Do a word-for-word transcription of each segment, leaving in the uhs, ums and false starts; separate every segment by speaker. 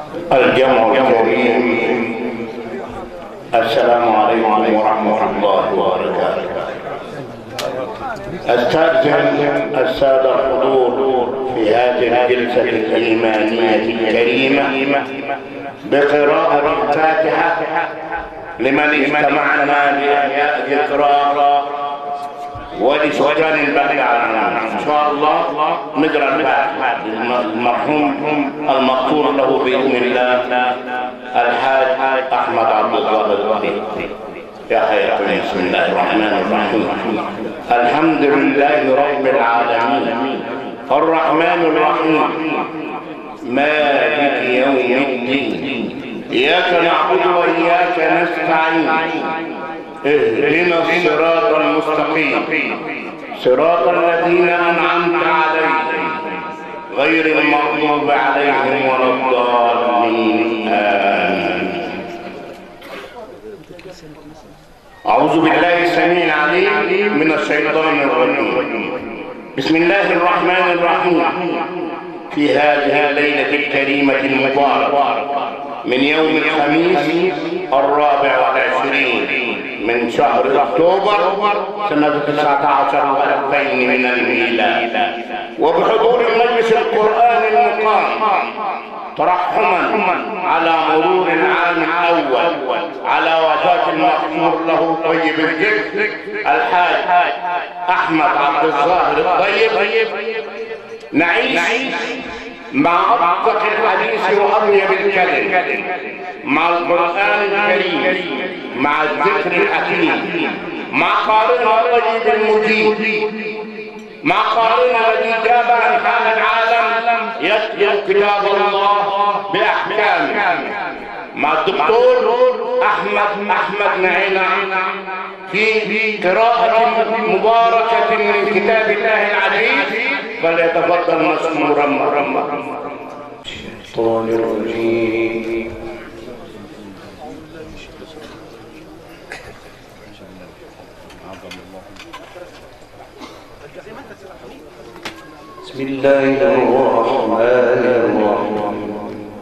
Speaker 1: الجمع الكريم، السلام عليكم ورحمة الله وبركاته. أستأذن السادة الحضور في هذه الجلسة الإيمانية الكريمة بقراءة الفاتحة لمن اجتمعنا لإحياء ذكرى ولسكان البلد عنها. إن شاء الله نقرأ الفاتحة المرحوم المغفور له بإذن الله الحاج أحمد عبد الظاهر. يا حياة. بسم الله الرحمن الرحيم. الحمد لله رب العالمين الرحمن الرحيم مالك يوم الدين إياك نعبد وإياك نستعين اهدنا الصراط المستقيم صراط الذين أنعمت عليهم غير المغضوب عليهم ولا الضالين آمين. أعوذ بالله السميع العليم من الشيطان الرجيم. بسم الله الرحمن الرحيم. في هذه الليلة الكريمة المباركة من يوم الخميس الرابع والعشرين من شهر أكتوبر سنة تسعة عشر وألفين من الميلاد، وبحضور مجلس القرآن المقام ترحما على مرور العام الأول على وفاة المغفور له طيب الذكر الحاج أحمد عبد الظاهر الطيب، نعيش مع أصدق الحديث وأطيب الكلم مع القرآن الكريم مع الذكر الحكيم مع قارئنا الطيب المجيد مع قارئنا الذي جاب عن حال العالم يتلو كتاب الله بأحكامه مع الدكتور أحمد أحمد نعينا في قراءة مباركة من كتاب الله العزيز، فليتفضل مشكورا مرحبا. الشيطان الرجيم. بسم الله الرحمن الرحيم.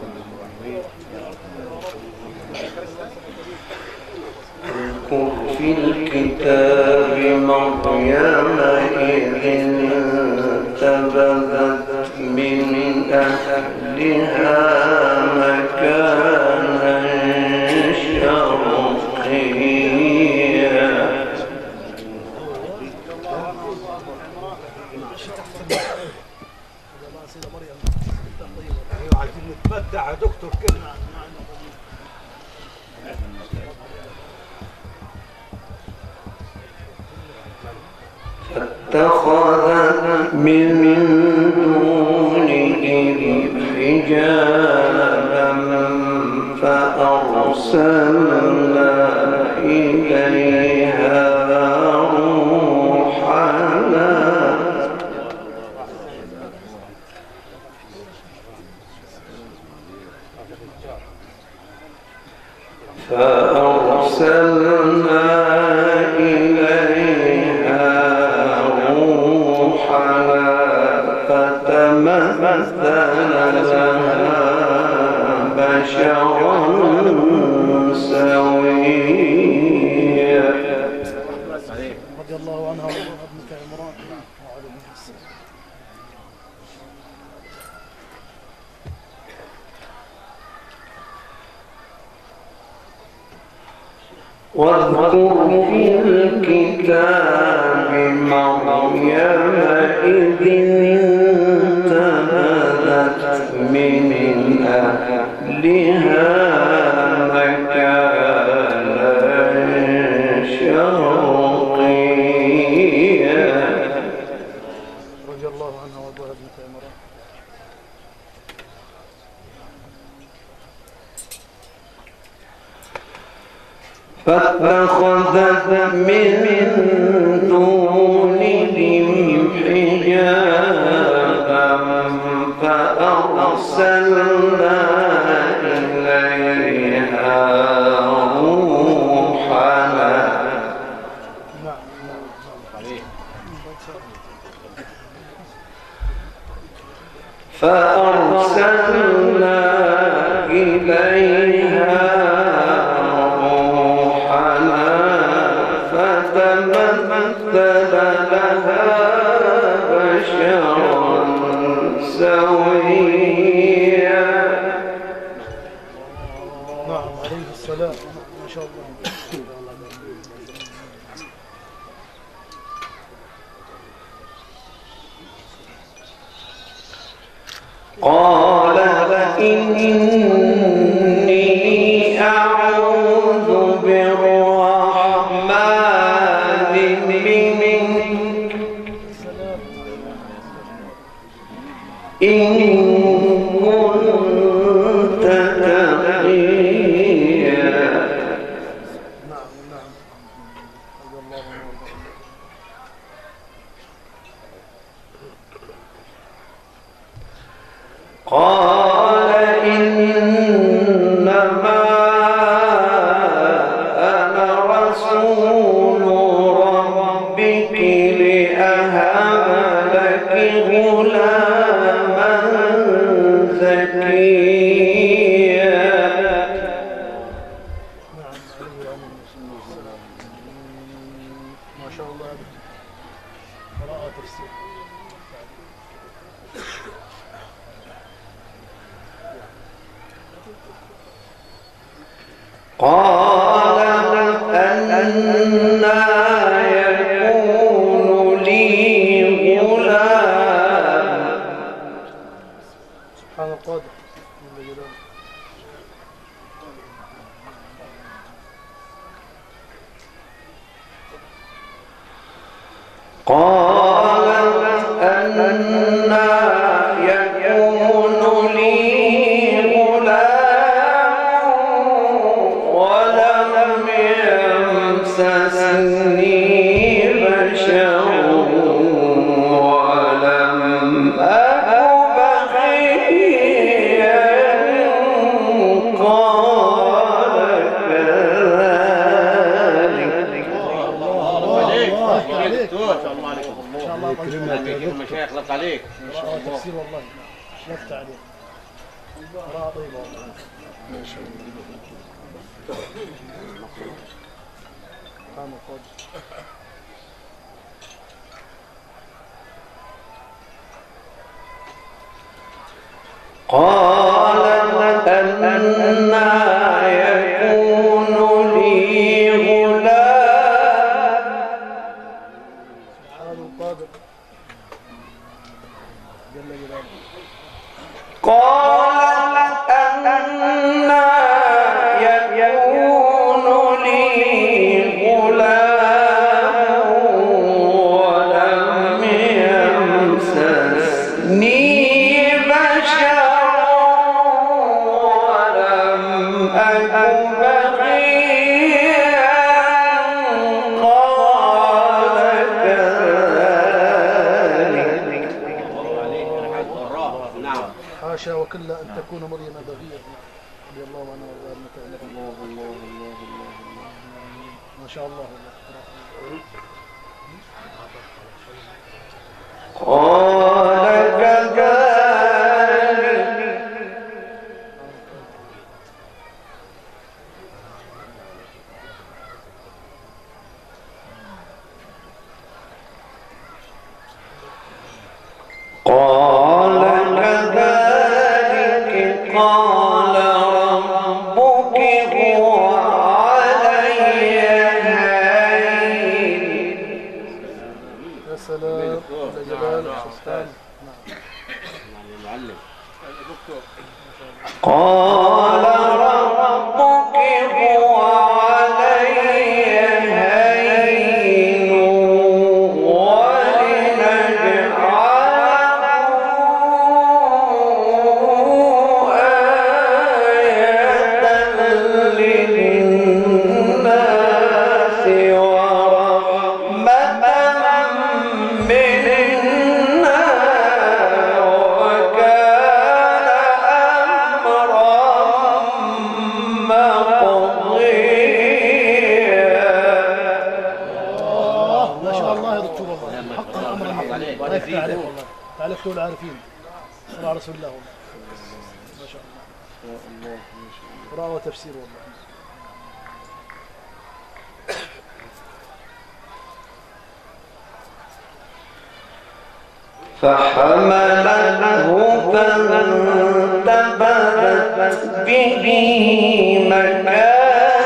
Speaker 1: اذكر في الكتاب مريم إذ انتبذت من أهلها مكانا شرقيا.
Speaker 2: تمتع دكتور كلمة.
Speaker 3: فاتخذت من دونهم حجابا فأرسلنا إليها روحنا فأرسلنا إليها روحنا فتمثل لها بشرا سويا.
Speaker 2: رضي الله عنها وابنة عمران وعلى السلام.
Speaker 3: واذكر في الكتاب مريم إذ انتبذت من أهلها مكانا شرقيا.
Speaker 2: رضي الله عنها وابنة عمران.
Speaker 3: فاتخذت من دونهم حجابا فأرسلنا إليها روحنا فأرسلنا
Speaker 2: سلام ما شاء الله.
Speaker 3: قال إني أعوذ بالرحمن منك إن كنت تقيا.
Speaker 2: نعم نعم رضي الله عنه.
Speaker 3: قال إنما أنا رسول ربك لأهب لك غلاما زكيا.
Speaker 2: نعم عليه وعليه السلام. ما شاء الله قراءة تفسير.
Speaker 3: قال أنى يكون لي غلام.
Speaker 2: سبحان القادر جل جلاله.
Speaker 3: قال أنى يكون لي غلام ولم يمسسني بشر ولم أك بغيا. قال كذلك.
Speaker 4: المشايخ لفت عليك.
Speaker 2: قراءة تفسير والله لفت عليك. قراءة طيبة والله. ما شاء الله. سبحان القادر.
Speaker 3: قال أنى يكون لي غلام.
Speaker 2: سبحان القادر جل جلاله.
Speaker 3: قال أنى يكون لي غلام ولم يمسسني بشر ولم أك بغيا. قال كذلك.
Speaker 4: نعم.
Speaker 2: حاشا وكلا أن تكون مريم بغيا. رضي الله عنها وارضاها. الله الله الله الله ما شاء الله.
Speaker 3: قال كذلك. قال كذلك قال ربك هو علي هين.
Speaker 2: يا سلام جل جلاله. سبحان.
Speaker 4: المعلم.
Speaker 3: قال ربك هو علي هين ولنجعله آية للناس ورحمة منا وكان أمرا مقضيا.
Speaker 2: ما شاء الله يا دكتور والله. حق الأمر الله يفتح عليك والله. تعال افتوا العارفين. صلى على رسول الله والله. ما شاء الله. قراءة وتفسير والله.
Speaker 3: فحملته فانتبذت به مكانا قصيا.
Speaker 2: يا سلام جل جلاله. سبحان. نعم.
Speaker 3: قال رب انظرني إلى يوم يبعثون. قال فحملته فانتبذت به مكانا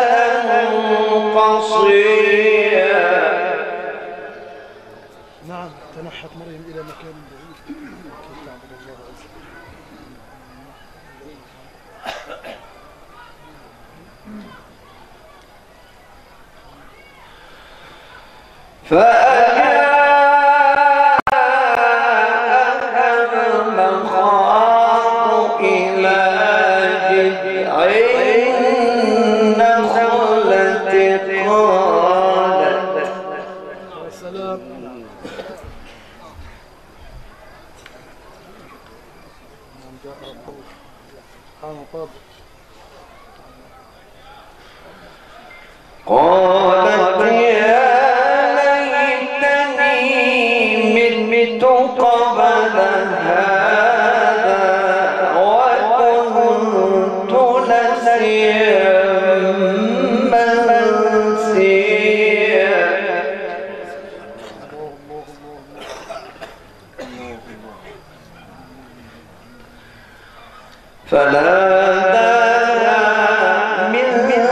Speaker 3: المخاض إلى جذع النخلة قالت
Speaker 2: يا سلام. جاء ربه سبحانه قادر.
Speaker 3: قالت يا ليتني مت قبل هذا وكنت نسيا منسيا. فناداها من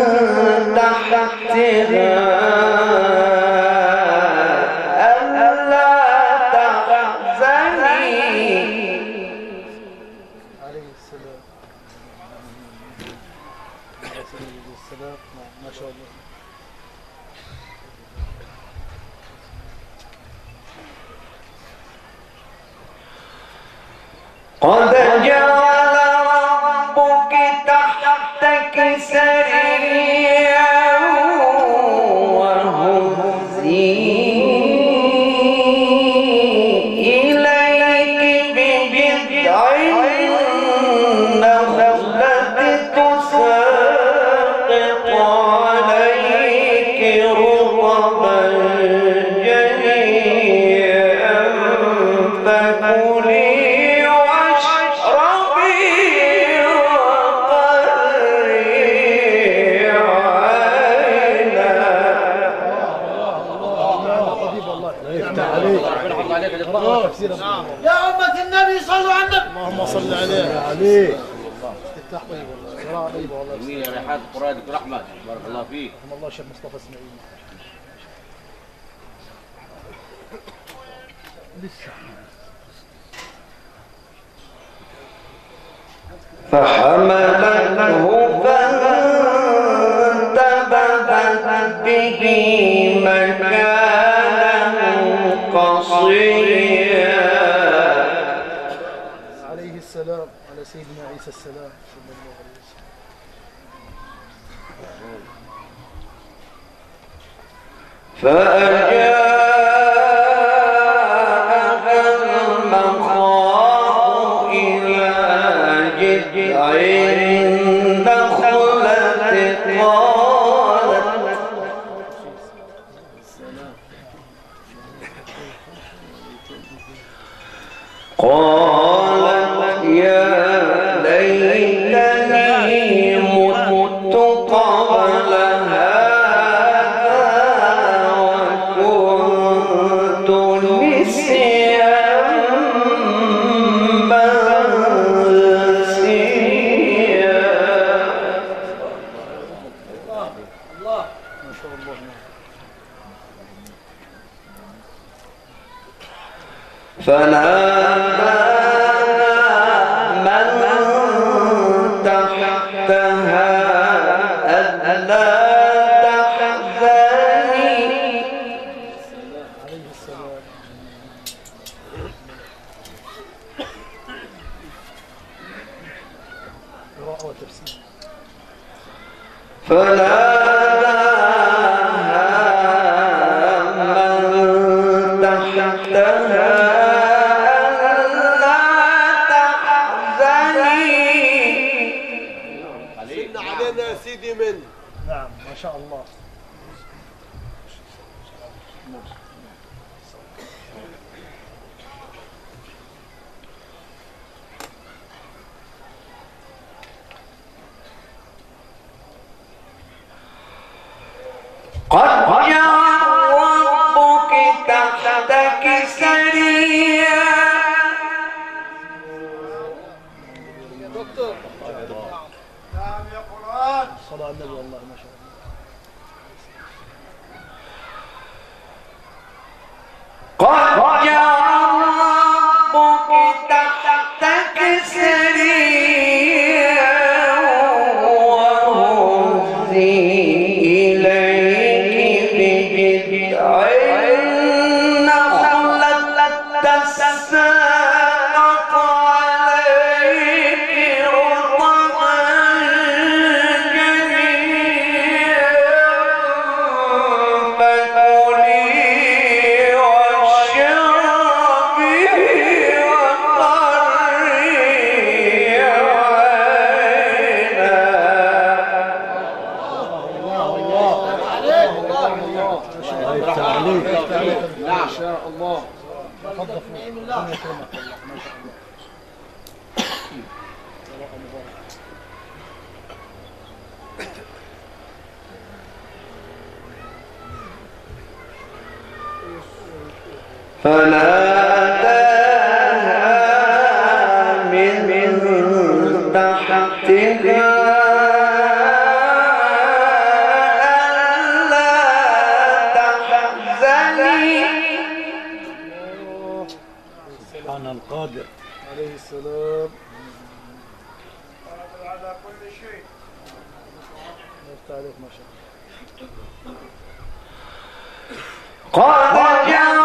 Speaker 3: تحتها ألا تحزني.
Speaker 2: عليه السلام. عليه السلام. ما شاء الله.
Speaker 3: قد جعل ربك تحتك سريا وهزي إليك بجذع النخلة تساقط عليك رطبا جنيا فكلي
Speaker 2: يا أمة النبي صلوا على النبي. اللهم صل عليه. عليه. افتتاح طيب والله. قراءة طيبة والله.
Speaker 4: جميل يا ريحان القرآن دكتور أحمد بارك الله فيك.
Speaker 2: رحم الله الشيخ مصطفى اسماعيل. لسه.
Speaker 3: فحملته فانتبذت به مكانا قصيا.
Speaker 2: عليه السلام. على سيدنا عيسى السلام صلى الله عليه وسلم.
Speaker 3: فأجاءها المخاض إلى جذع النخلة قالت قالت يا ليتني مت قبل هذا وكنت نسيا منسيا. فناداها من تحتها ألا تحزني.
Speaker 2: عليه السلام. قراءة وتفسير.
Speaker 3: فناداها من تحتها ألا تحزني.
Speaker 5: سن علينا يا سيدي من
Speaker 2: نعم ما شاء الله.
Speaker 3: قد جعل ربك تحتك سريا.
Speaker 5: دكتور.
Speaker 2: نعم يا قرآن. صلاة على النبي والله ما شاء الله.
Speaker 3: قد جعل ربك تحتك سريا وهزي إليك بجذع
Speaker 2: تفضل فوق ربنا يكرمك والله ما شاء الله. قراءة مباركة.
Speaker 3: فناداها من تحتها ألا تحزني.
Speaker 6: سبحان القادر
Speaker 2: عليه السلام.
Speaker 5: على كل شيء.
Speaker 2: يفتح عليك ما شاء الله.
Speaker 3: قد جعل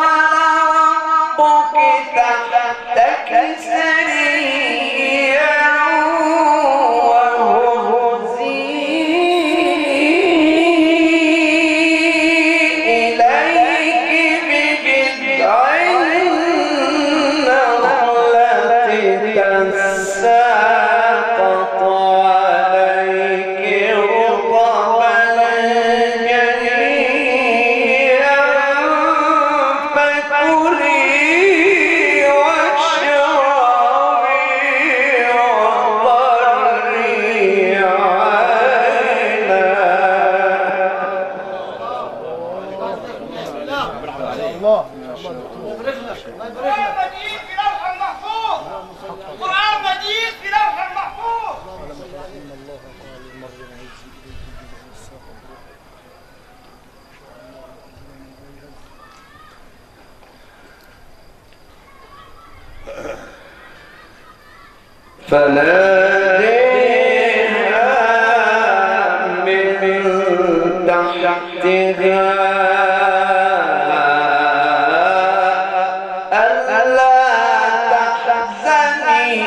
Speaker 3: ربك تحتك سريا وهزي إليك بجذع النخلة تساقط عليك رطبا جنيا فكلي واشربي وقري عينا.
Speaker 2: الله الله
Speaker 7: قرآن مجيد في لوح المحفوظ. قرآن مجيد في لوح المحفوظ.
Speaker 2: إن الله قال لمريم هزي إليك بجذع الساقط
Speaker 3: فناديها من تحتها ألا تحزني.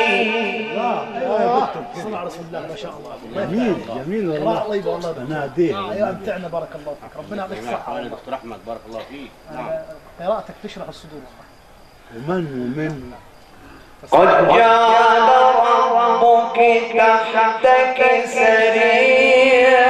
Speaker 2: صلى على رسول الله ما شاء الله.
Speaker 6: جميل جميل
Speaker 2: قراءة
Speaker 6: والله.
Speaker 2: طيبة والله.
Speaker 6: بناديه
Speaker 2: ايوه امتعنا بارك الله فيك ربنا يعطيك الصحة.
Speaker 4: حوالي دكتور احمد بارك الله فيك. نعم.
Speaker 2: قراءتك تشرح الصدور.
Speaker 6: ومن ومن
Speaker 3: قد جعل ربك تحتك سريا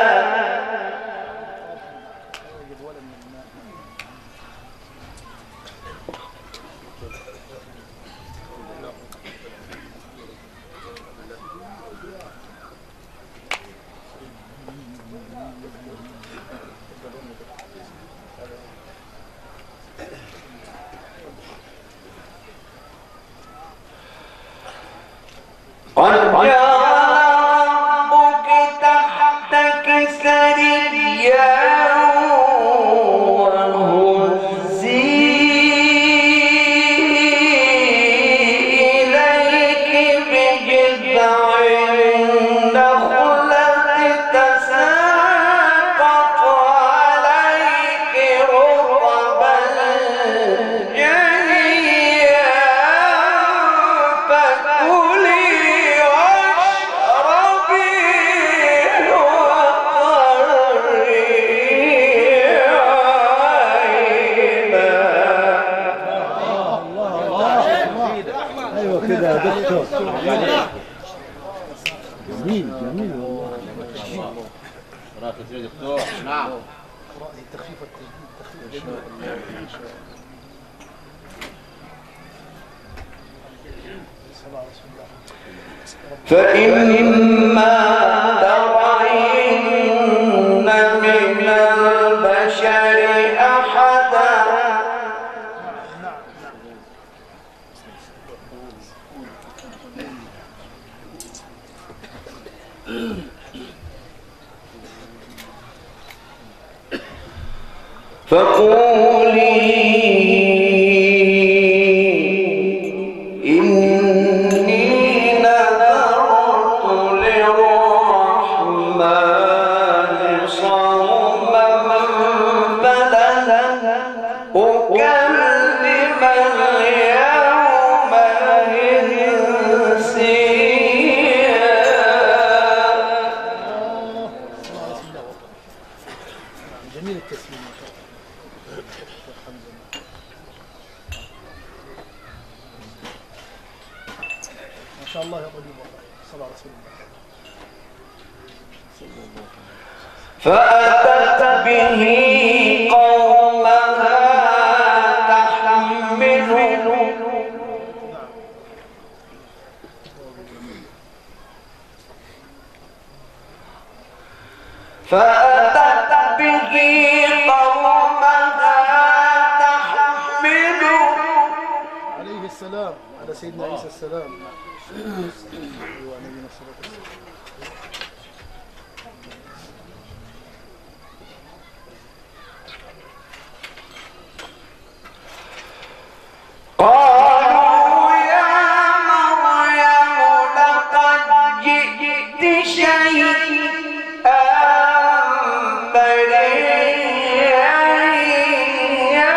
Speaker 3: قد جعل ربك تحتك سريا وهزي إليك بجذع النخلة تساقط عليك رطبا جنيا فكلي
Speaker 6: ايوه كده يا دكتور. جميل جميل والله.
Speaker 4: قراءة يا دكتور. نعم.
Speaker 2: قراءة تخفيف التخفيف صلى على رسول الله.
Speaker 3: فإما ترين من البشر أحدا فقولي إني نذرت للرحمن صوما فلن أكلم اليوم إنسيا.
Speaker 2: جميل التسليم ما شاء الله. ما شاء الله يا طبيب والله. صلى على رسول الله.
Speaker 3: فأتت به قومها تحمله فأتت به قومها تحمله
Speaker 2: عليه السلام على سيدنا عيسى السلام. أيوة نبينا الصلاة والسلام.
Speaker 3: قالوا يا مريم لقد جئت شيئا فريا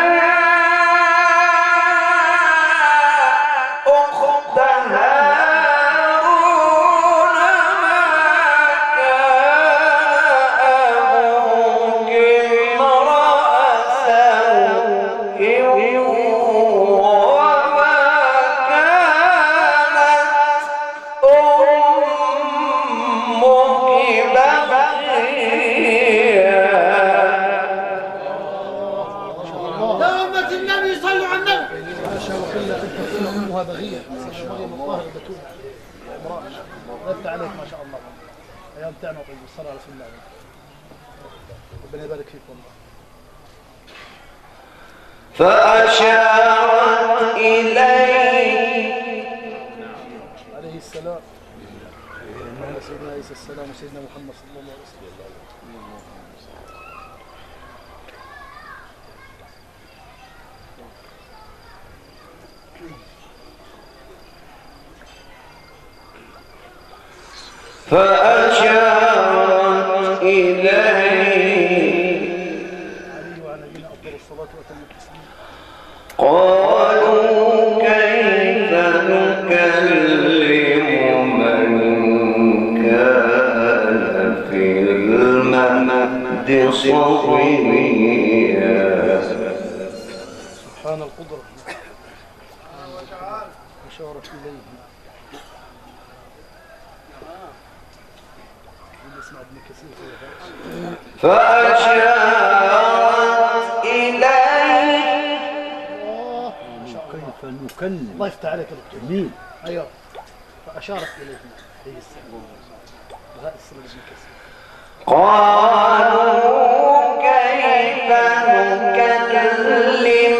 Speaker 3: أخت هارون
Speaker 2: بغية مريم الطاهر البتول امرأة لا عليك ما شاء الله أيام تعنى طيب الصلاة على رسول الله ربنا يبارك فيك والله.
Speaker 3: فأشارت إليه
Speaker 2: عليه السلام على سيدنا عيسى السلام وسيدنا محمد صلى الله عليه وسلم.
Speaker 3: فأشارت إليه
Speaker 2: وعلى نبينا أفضل الصلاة وأتم التسليم.
Speaker 3: قالوا كيف نكلم من كان في المهد صبيا.
Speaker 2: سبحان القدرة أشارت إليه.
Speaker 3: فأشارت إليه
Speaker 6: كيف نكلم.
Speaker 2: الله يفتح عليك يا دكتور.
Speaker 6: جميل.
Speaker 2: أيوه فأشارت إليه عليه السلام. بغاء السلام ابن كثير.
Speaker 3: قالوا كيف نكلم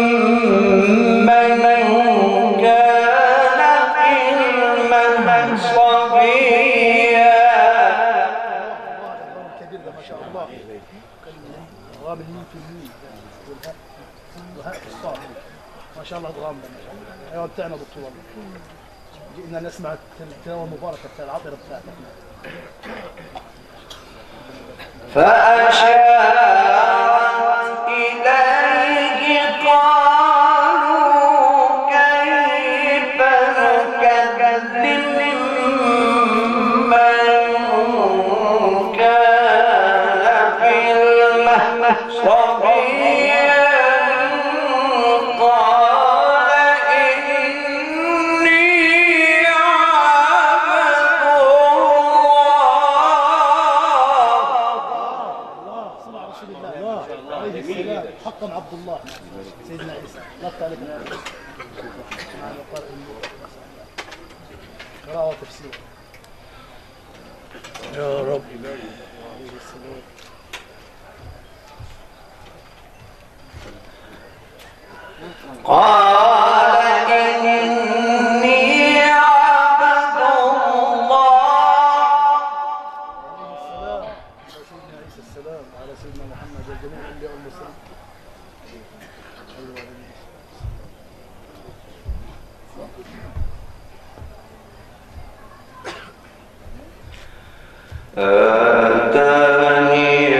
Speaker 3: من كان في المهد صبيا.
Speaker 2: ما شاء الله ادغام الميم في الميم والهاء في الصاد ما شاء الله ادغام ما شاء الله. ايوه بتاعنا دكتور والله جئنا نسمع التلاوه المباركه بتاع العطره بتاعتك.
Speaker 3: فأشارت إليه قالوا كيف نكلم من كان في المهد صبيا. قال إني عبد الله.
Speaker 2: عليه السلام حقا عبد الله سيدنا عيسى لا تعرف قراءة وتفسير
Speaker 6: يا رب.
Speaker 2: عليه السلام.
Speaker 3: قال إني عبد الله.
Speaker 2: عليه السلام على سيدنا عيسى السلام على سيدنا محمد وجميع الأنبياء والمرسلين.
Speaker 3: آتاني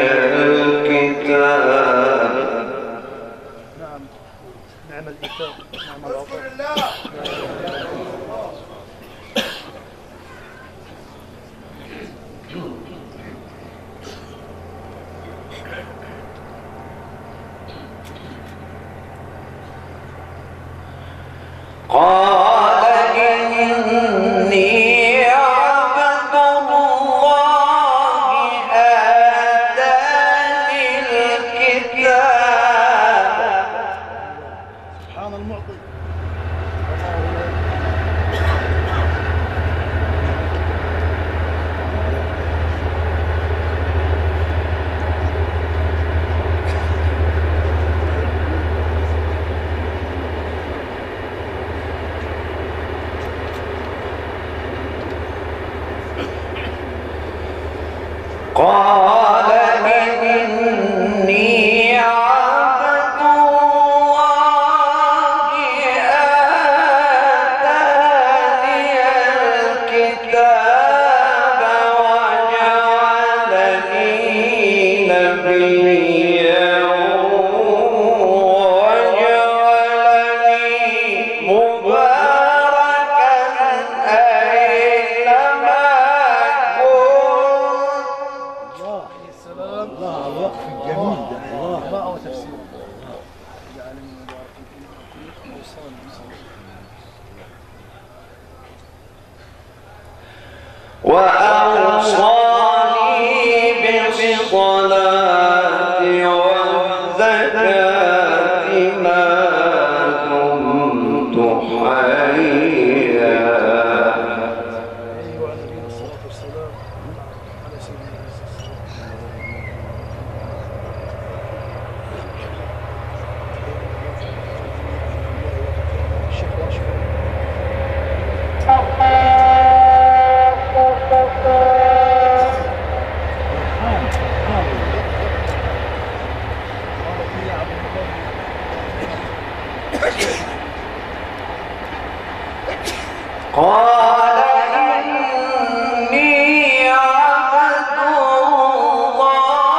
Speaker 3: الكتاب.
Speaker 2: نعم نعم الإيثار نعم العطاء.
Speaker 3: قال إني عبد الله قال إني عبد الله آتاني الكتاب وجعلني نبيا وجعلني مباركا أينما كنت.
Speaker 2: الله يا سلام.
Speaker 6: الله على الوقف الجميل ده. الله
Speaker 2: قراءة وتفسير. جعلني مباركا فيكم وصالح وصالح.
Speaker 3: وأوصاني بالصلاة والزكاة ما دمت حيا.
Speaker 2: عليه وعلى نبينا الصلاة والسلام على سيدنا عيسى الشيخ واشف.
Speaker 3: قال إني عبد الله.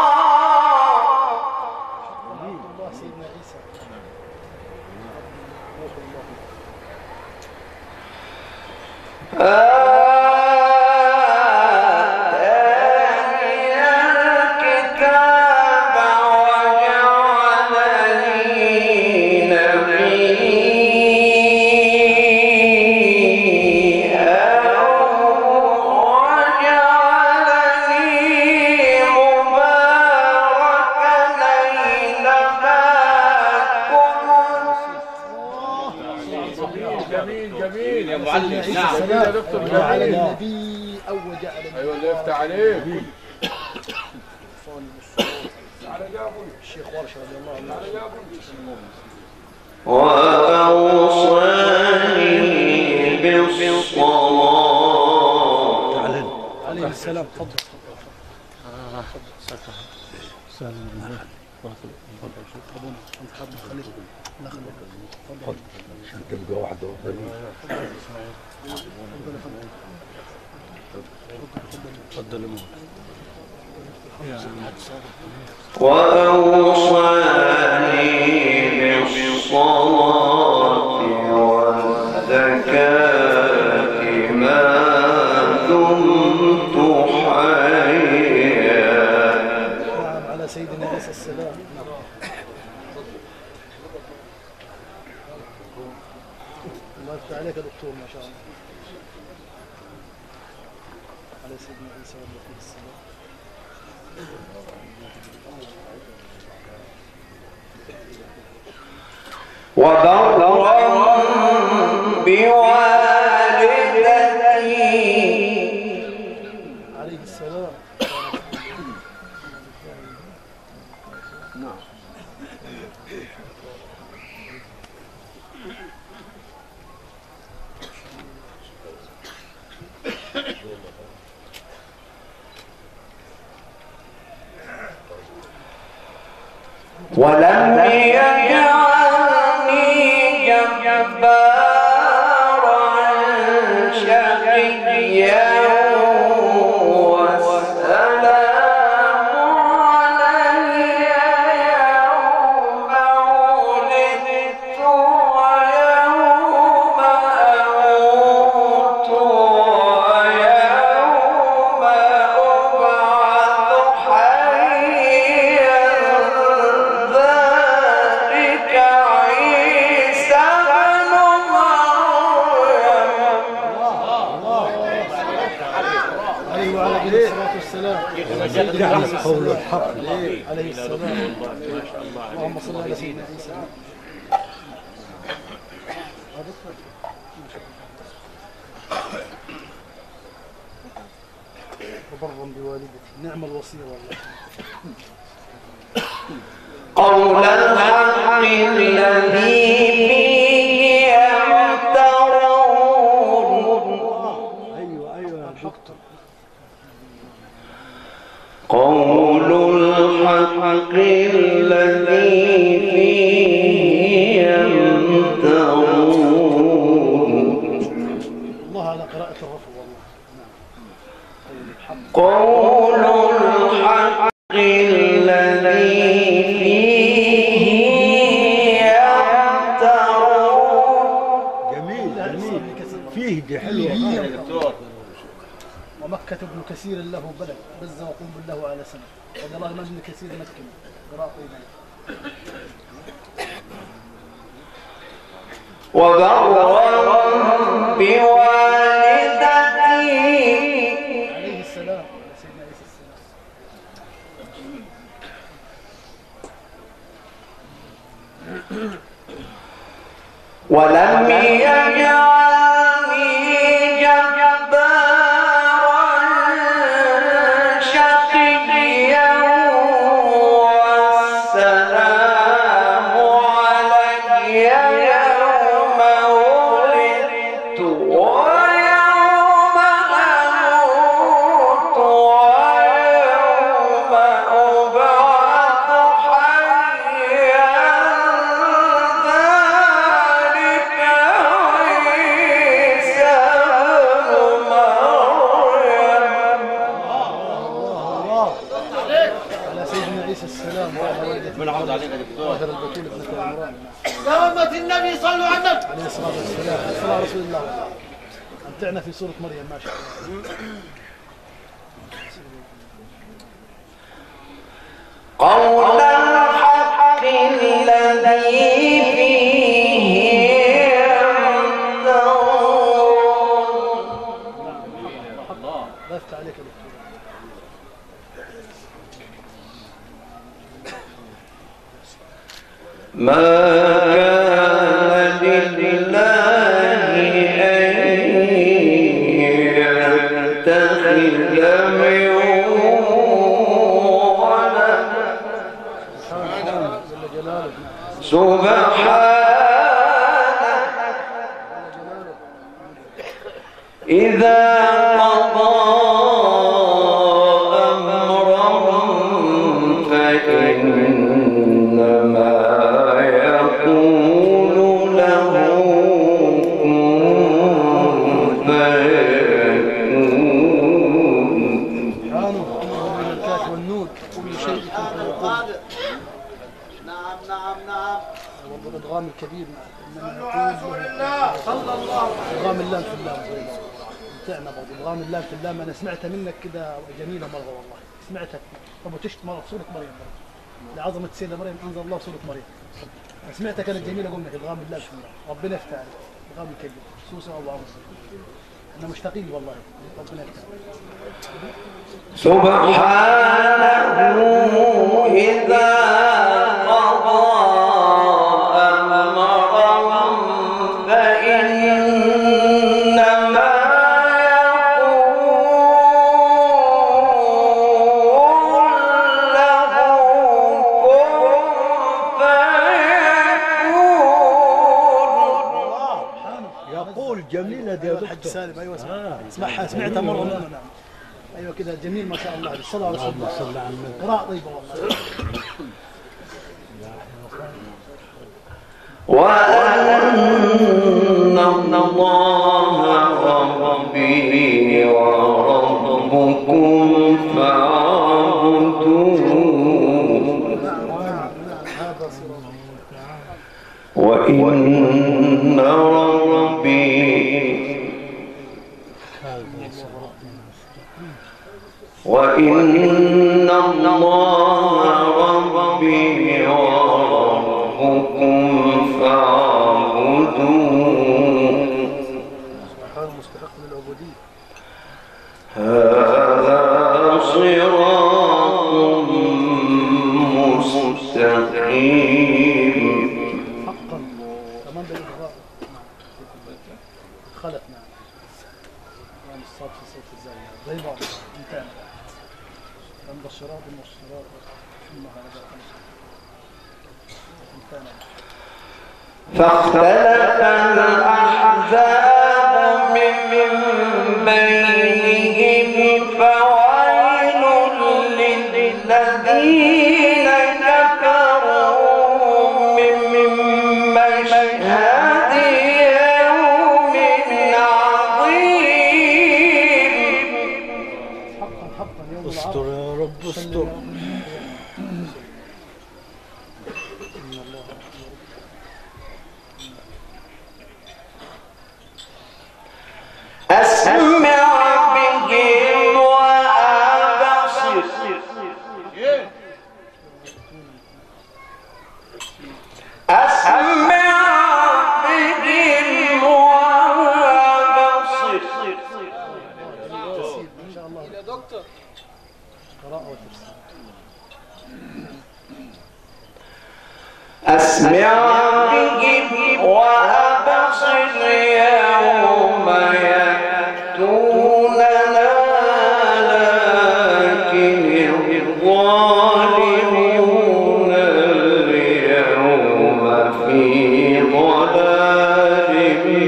Speaker 2: الله سيدنا عيسى. روح الله.
Speaker 3: آتاني الكتاب وجعلني نبيا وجعلني مباركا أينما كنت.
Speaker 4: جميل جميل يا معلم.
Speaker 2: عيسى
Speaker 4: نعم
Speaker 2: السلام.
Speaker 4: يا دكتور
Speaker 2: وجعلني
Speaker 4: جميل.
Speaker 2: نبي أو وجعلني
Speaker 4: ايوه الله يفتح عليك.
Speaker 2: الشيخ ورش رضي الله عنه.
Speaker 3: وأوصاني بالصلاة.
Speaker 2: عليه السلام. تفضل.
Speaker 6: تبقى واحدة
Speaker 3: وأوصاني بالصلاة والزكاة ما دمت حيا.
Speaker 2: نعم على سيدنا عيسى السلام. الله يفتح عليك يا دكتور ما شاء الله. على سيدنا عيسى عليه السلام.
Speaker 3: وبرا بوالدتي.
Speaker 2: عليه السلام.
Speaker 3: ولم يجعلني جبارا شقيا والسلام علي يوم ولدت ويوم أموت ويوم أبعث حيا. ذلك عيسى بن مريم.
Speaker 2: عليه وعلى نبينا الصلاة والسلام.
Speaker 6: قول الحق.
Speaker 2: عليه السلام. اللهم صل على سيدنا عيسى. وبرا بوالدتي. نعم الوصية والله.
Speaker 3: قول الحق الذي فيه يمترون.
Speaker 6: ايوه ايوه يا دكتور.
Speaker 3: قول الحق الذي فيه يمترون.
Speaker 2: الله على قراءة الرفع والله. نعم.
Speaker 3: قول الحق الذي فيه يمترون.
Speaker 6: جميل جميل فيه دي حلوة.
Speaker 2: ومكة ابن كثير له بلد بز وقوم له على سنة. رضي الله عنه ابن كثير مكة قراءة إيمان.
Speaker 3: وبرا بوالدتي
Speaker 2: عليه السلام سيدنا عيسى السلام.
Speaker 3: ولم يجعلني جبارا شقيا والسلام علي يوم ولدت ويوم أموت ويوم أبعث حيا ذلك عيسى ابن مريم.
Speaker 2: على سيدنا عيسى السلام وعلى والدته
Speaker 4: من عوض عليك يا دكتور.
Speaker 2: طاهر البتول ابنة عمران
Speaker 7: يا أمة النبي صلوا على النبي.
Speaker 2: عليه الصلاة والسلام. صلى على رسول الله. أمتعنا في سورة مريم ما شاء الله.
Speaker 3: قول الحق الذي فيه يمترون.
Speaker 2: ضفت عليك يا دكتور.
Speaker 3: ما كان لله أن يتخذ من ولد
Speaker 2: جل جلاله.
Speaker 3: سبحانه إذا قضى أمرا فإنما يقول له كن فيكون.
Speaker 2: سبحانه من الكاف والنون كل شيء كن فيكون.
Speaker 7: نعم نعم نعم.
Speaker 2: والادغام الكبير انما
Speaker 7: رسول الله صلى الله عليه وسلم.
Speaker 2: ادغام اللام في اللام. ممتعنا برضه ادغام اللام في اللام. انا سمعتها منك كده جميله مره والله. سمعتها طب وتشت مره في سوره مريم برضه. لعظمه سيدنا مريم انزل الله سوره مريم. سمعتها كانت جميله قلنا ادغام اللام في اللام. ربنا يفتح عليك. ادغام الكبير سوسه ابو عمرو. احنا مشتاقين والله. ربنا يفتح.
Speaker 3: سبحانه إذا قضى أمرا فإنما يقول له كن فيكون.
Speaker 6: يقول جميلة دي يا
Speaker 2: الحج
Speaker 6: دكتور.
Speaker 2: سالم ايوه اسمع. اسمعها سمعتها مره منه. نعم ايوه كده جميل ما شاء الله. الصلاه على رسول الله.
Speaker 6: صلى على النبي.
Speaker 2: قراءه طيبه والله.
Speaker 3: وأن الله ربي وربكم فاعبدوه
Speaker 2: هذا صراط.
Speaker 3: وإن ربي وإن الله ربي وربكم فاعبدوه
Speaker 2: سبحانه مستحق للعبوديه.
Speaker 3: هذا صراط مستقيم.
Speaker 2: حقا كمان بالإغراء. خلت نعم. نعم الصوت في صوت الزاوية زي بعض. انتهى. عند الصراط والصراط ثم على ذلك انتهى.
Speaker 3: فاختلف الأحزاب من بينهم فويل للذين
Speaker 2: يوم
Speaker 6: استر يا رب استر.
Speaker 3: أسمع بهم وأبصر أسمع بهم وأبصر
Speaker 2: ما شاء الله يا دكتور قراءة وتفسير.
Speaker 3: أسمع بهم وأبصر يوم يأتوننا لكن الظالمون اليوم في ضلال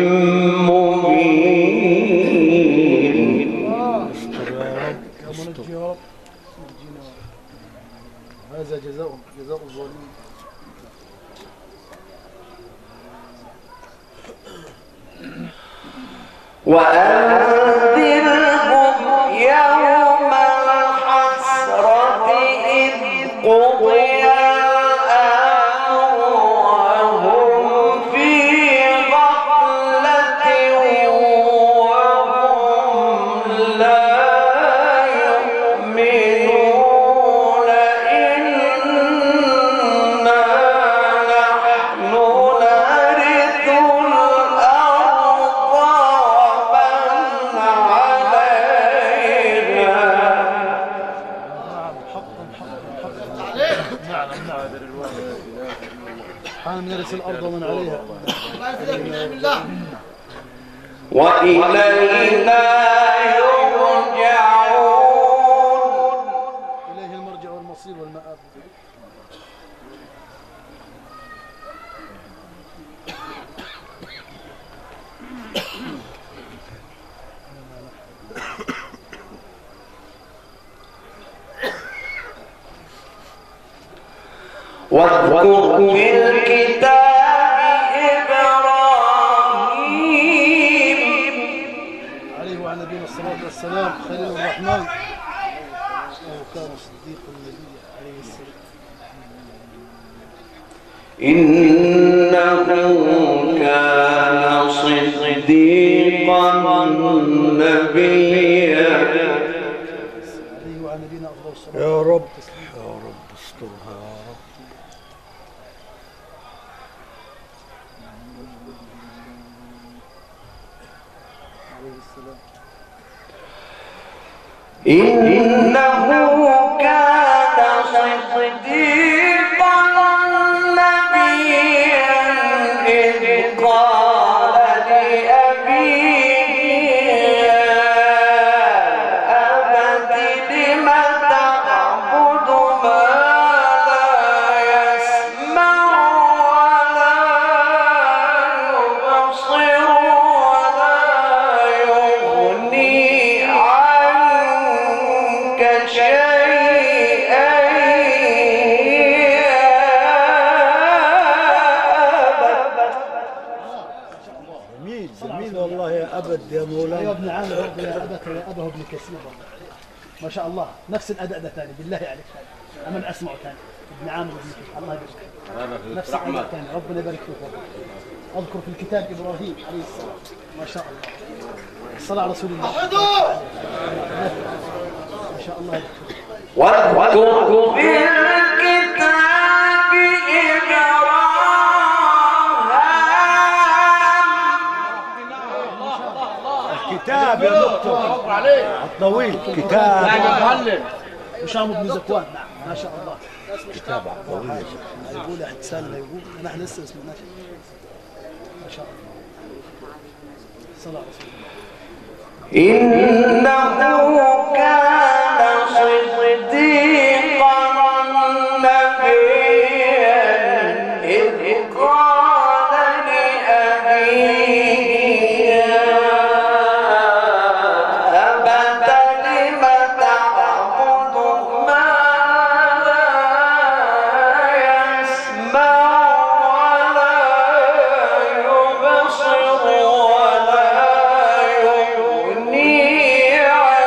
Speaker 3: مبين.
Speaker 6: استر يا رب
Speaker 2: يا منجي يا رب نجينا. هذا جزاؤهم جزاء الظالمين.
Speaker 3: وأنذرهم يوم الحسرة إذ قضي الأمر وهم في غفلة وهم لا يؤمنون. إنا نحن نرث الأرض ومن عليها.
Speaker 2: نعم حقا حقا حقا. نعم نعم. حان نرث الأرض ومن عليها.
Speaker 3: وإلينا يرجعون.
Speaker 2: إليه المرجع والمصير والمآب.
Speaker 3: واذكر في الكتاب إبراهيم
Speaker 2: عليه وعلى نبينا الصلاة والسلام خليل الرحمن وكان صديق النبي عليه السلام.
Speaker 3: إنه كان صديقا نبيا.
Speaker 2: عليه وعلى نبينا أفضل الصلاة
Speaker 6: يا رب يا رب استرها يا رب.
Speaker 2: عليه السلام.
Speaker 3: إنه كان صديقا نبيا إذ قال لأبيه يا أبت لم تعبد ما لا يسمع ولا يبصر ولا يغني عنك شيئا يا أبت.
Speaker 6: جميل جميل والله يا أبد يا
Speaker 2: أيوة
Speaker 6: مولانا.
Speaker 2: ابن عامر برضه يا أبت يا أبه ابن كثير برضه. ما شاء الله نفس الأداء ده ثاني بالله عليك ثاني. أمن أسمعه ثاني ابن عامر ابن كثير الله يبارك فيك. نفس الأداء ثاني ربنا يبارك فيك والله. أذكر في الكتاب إبراهيم عليه السلام. ما شاء الله. الصلاة على رسول الله. ما شاء الله.
Speaker 3: واذكر في الكتاب إبراهيم.
Speaker 6: كتاب يا دكتور الطويل كتاب.
Speaker 2: هشام بن زكوان نعم ما شاء الله.
Speaker 6: كتاب طويل.
Speaker 2: يقول أحد سالنا يقول نحن لسه اسمنا ما شاء الله. صلاة على رسول الله.
Speaker 3: إنه كان صديقا نبيا إذ قال لأبيه يا أبت لم تعبد ما لا يسمع ولا يبصر ولا يغني عنك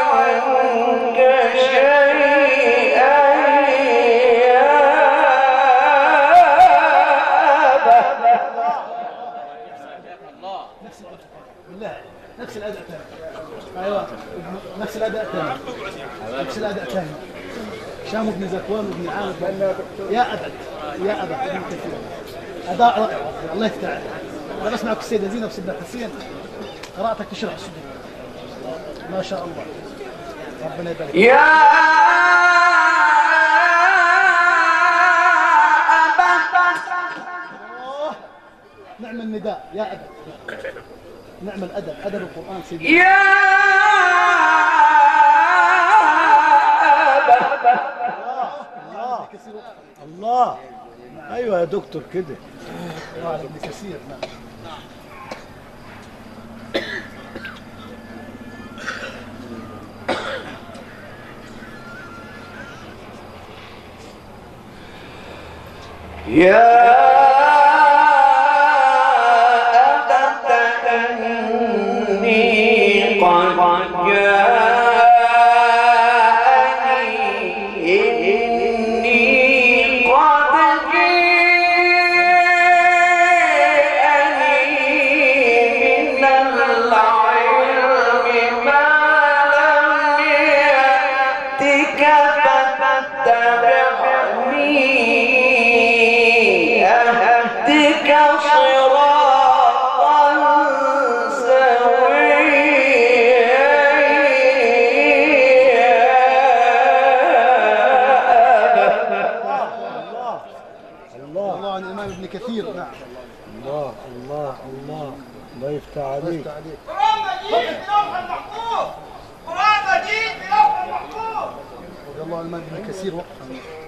Speaker 2: هشام بن زكوان بن عامر يا أبد يا أبد ابن كثير أداء رائع الله يفتح عليك. أنا بسمعك السيدة زينب بن حسين قراءتك تشرح الصدور ما شاء الله ربنا يبارك
Speaker 3: يا
Speaker 2: نعم النداء يا أدب نعم الأدب أدب القرآن سيدي
Speaker 3: يا
Speaker 6: الله الله ايوه يا دكتور كده
Speaker 2: على ابن كثير نعم
Speaker 3: يا أبت إني قد جاءني إني قد جاءني من العلم ما لم يأتك فاتبعني أهدك صراطا
Speaker 2: الله الله عن الإمام ابن كثير نعم
Speaker 6: الله الله الله الله يفتح عليك
Speaker 2: يفتح عليك
Speaker 7: قرآن مجيد في لوح المحفوظ قرآن مجيد في لوح المحفوظ
Speaker 2: رضي الله عن الإمام ابن كثير وقفا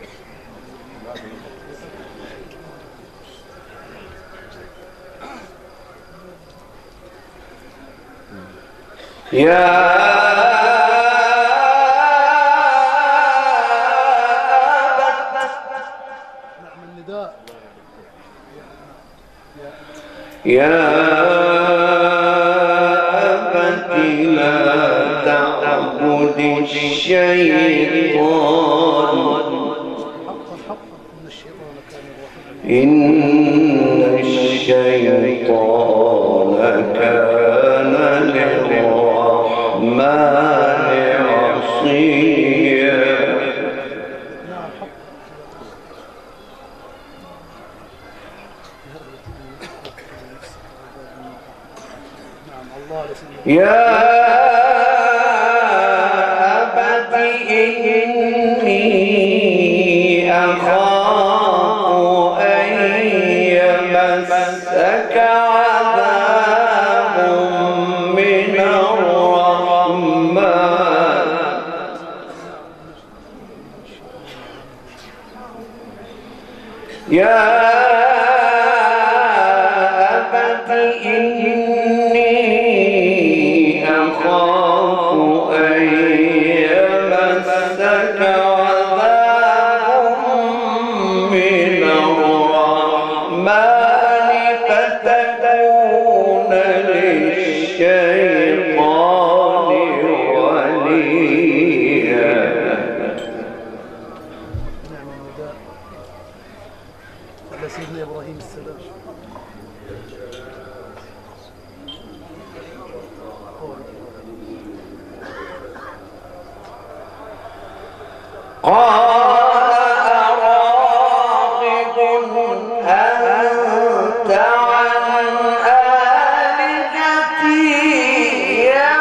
Speaker 3: يا
Speaker 2: نعم النداء
Speaker 3: يا أبت لا تعبد الشيطان
Speaker 2: حقا حقا إن الشيطان كان
Speaker 3: إن الشيطان كان للرحمن عصيا
Speaker 2: نعم حقا نعم الله لسيدنا
Speaker 3: يا أبت إني أخاف أن يمسك عذاب من الرحمن يا أبت إني أخاف أن يمسك عذاب من الرحمن فتكون للشيطان وليا
Speaker 2: نعم النداء على سيدنا إبراهيم السلام
Speaker 3: قال أراغب أنت عن آلهتي يا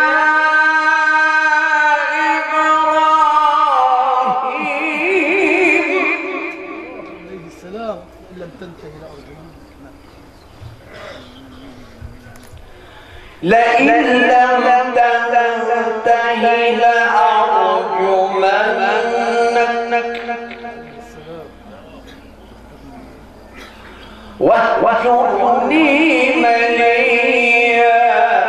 Speaker 3: إبراهيم
Speaker 2: عليه السلام إن لم تنتهي لأرجمنك
Speaker 3: لئن لم تنته لأرجمنك واهجرني مليا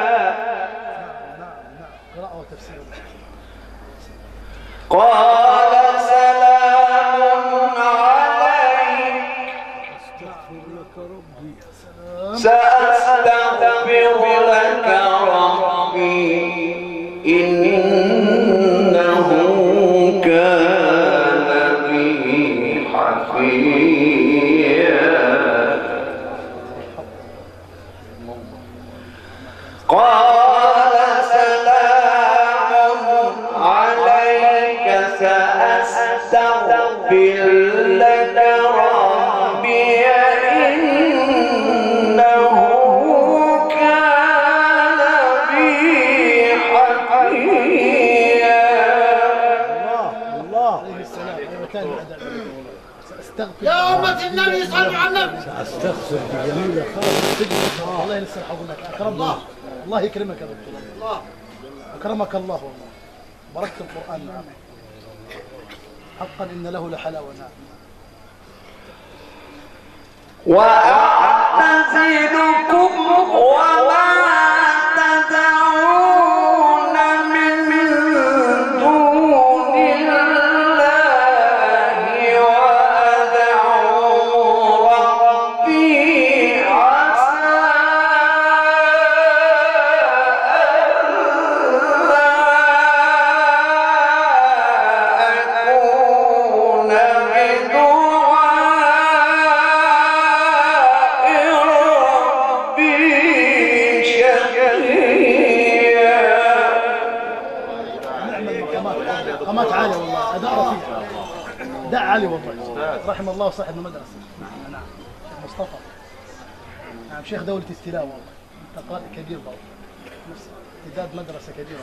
Speaker 2: نعم نعم قراءة وتفسير
Speaker 3: قال سلام عليك سأستغفر لك ربي إنه كان بي حفيا قال سلام عليك سلام أستغفر لك ربي إنه كان بي حفيا.
Speaker 6: الله
Speaker 2: عليه السلام. ايوه تاني استغفر
Speaker 7: يا أمة النبي صلوا على النبي.
Speaker 6: استغفر بجميل خالص.
Speaker 2: والله لسه هقول لك اكرم الله. الله يكرمك يا دكتور. الله اكرمك الله والله. بركة القرآن نعم. حقا إن له لحلاوة نعم.
Speaker 3: وأعتزلكم وما تدعون من دون الله وأدعو ربي عسى
Speaker 2: مقامات عالية والله. أداء رفيع. أداء عالي والله. رحم الله صاحب المدرسة. نعم نعم. شيخ مصطفى. نعم شيخ دولة التلاوة والله. أنت قارئ كبير برضه. نفس امتداد مدرسة كبيرة.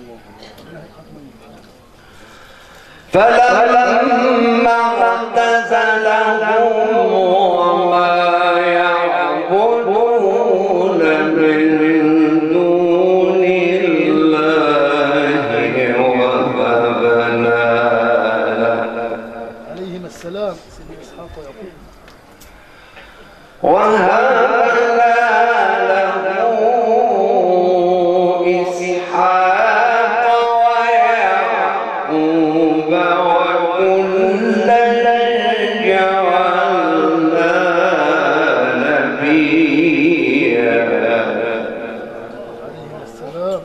Speaker 3: فلما اعتزلهم وما يعبدون من دون الله وهبنا
Speaker 2: عليهم السلام سيدنا إسحاق ويعقوب.
Speaker 3: وهبنا له إسحاق ويعقوب وكلا جعلنا نبيا.
Speaker 2: عليهم السلام.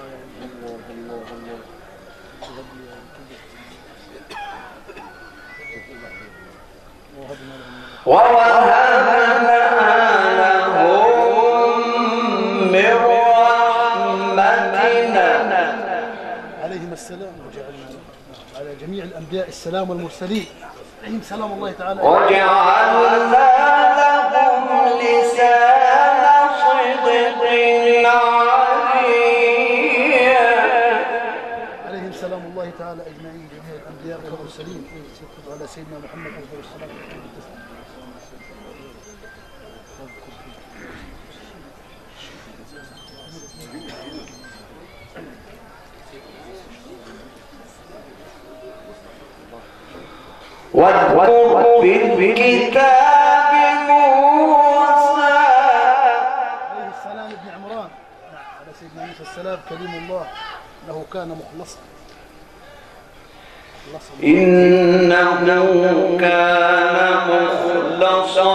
Speaker 3: ووهبنا لهم من رحمتنا.
Speaker 2: عليهم السلام وجعلنا على جميع الأنبياء السلام والمرسلين عليهم سلام الله تعالى.
Speaker 3: وجعلنا لهم لسان صدق عليا.
Speaker 2: عليهم سلام الله تعالى أجمعين جميع الأنبياء والمرسلين على سيدنا محمد أفضل الصلاة والسلام.
Speaker 3: واذكر في الكتاب موسى.
Speaker 2: عليه السلام ابن عمران. نعم على سيدنا موسى السلام كريم الله له كان مخلصا.
Speaker 3: إنه كان مخلصا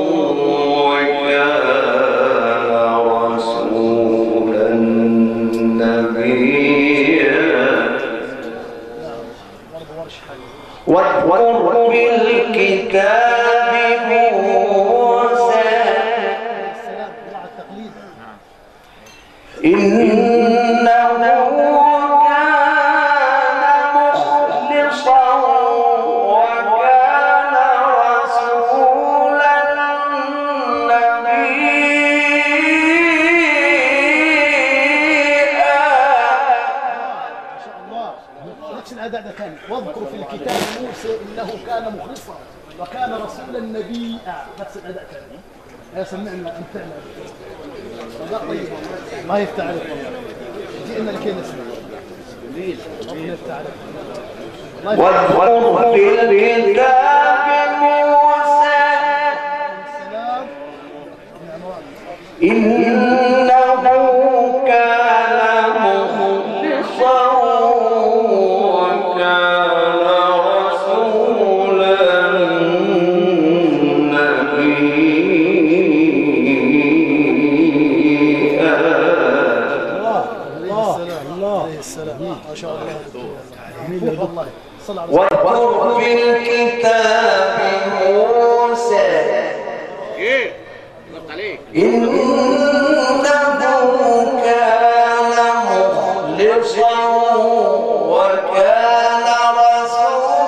Speaker 3: وكان رسولا نبيا. واذكر في الكتاب موسى إنه كان مخلصا وكان رسولا نبيا.
Speaker 2: ما شاء الله. نفس الأداء ده ثاني. واذكر في الكتاب موسى إنه كان مخلصا وكان رسولا نبيا. نفس الأداء ثاني. يا سمعنا أمتعنا. أداء طيب ما يفتح عليك والله. جئنا لكي نسمع. جميل. ربنا يفتح عليك.
Speaker 3: واذكر في الكتاب موسى إنه كان مخلصا وكان رسولا نبيا.
Speaker 2: الله الله عليه السلام. ما شاء الله. والله صلى الله عليه وسلم.
Speaker 3: واذكر في الكتاب موسى إنه كان مخلصا وكان رسولا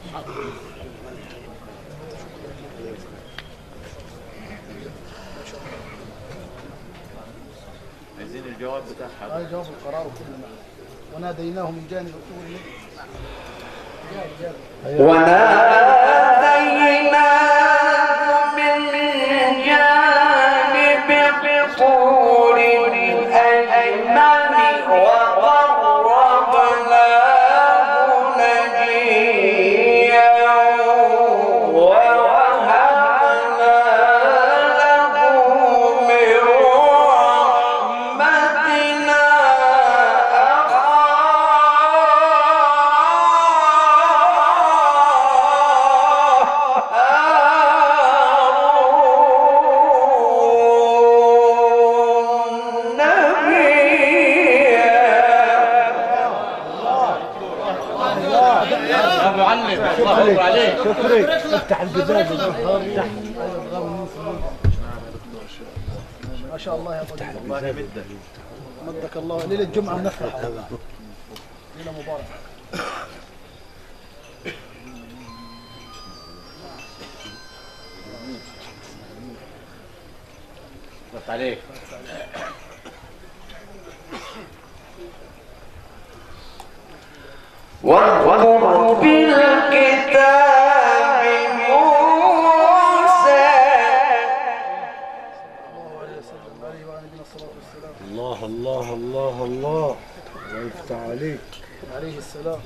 Speaker 4: عايزين الجواب بتاعها.
Speaker 2: هاي جواب القرار وكل ما وناديناه من جانب الطول
Speaker 3: وناديناه من جانب الطول الأيمن وقربناه نجيا ووهبنا له من رحمتنا
Speaker 4: يا معلم الله يكبر عليك.
Speaker 6: شكري افتح الباب
Speaker 2: ما شاء الله يا ابو الله مدك الله ليله الجمعه بنفرح ليله مباركه.
Speaker 4: الله عليك.
Speaker 3: واذكر في الكتاب موسى
Speaker 6: الله الله الله الله الله يفتح عليك.
Speaker 2: عليه السلام.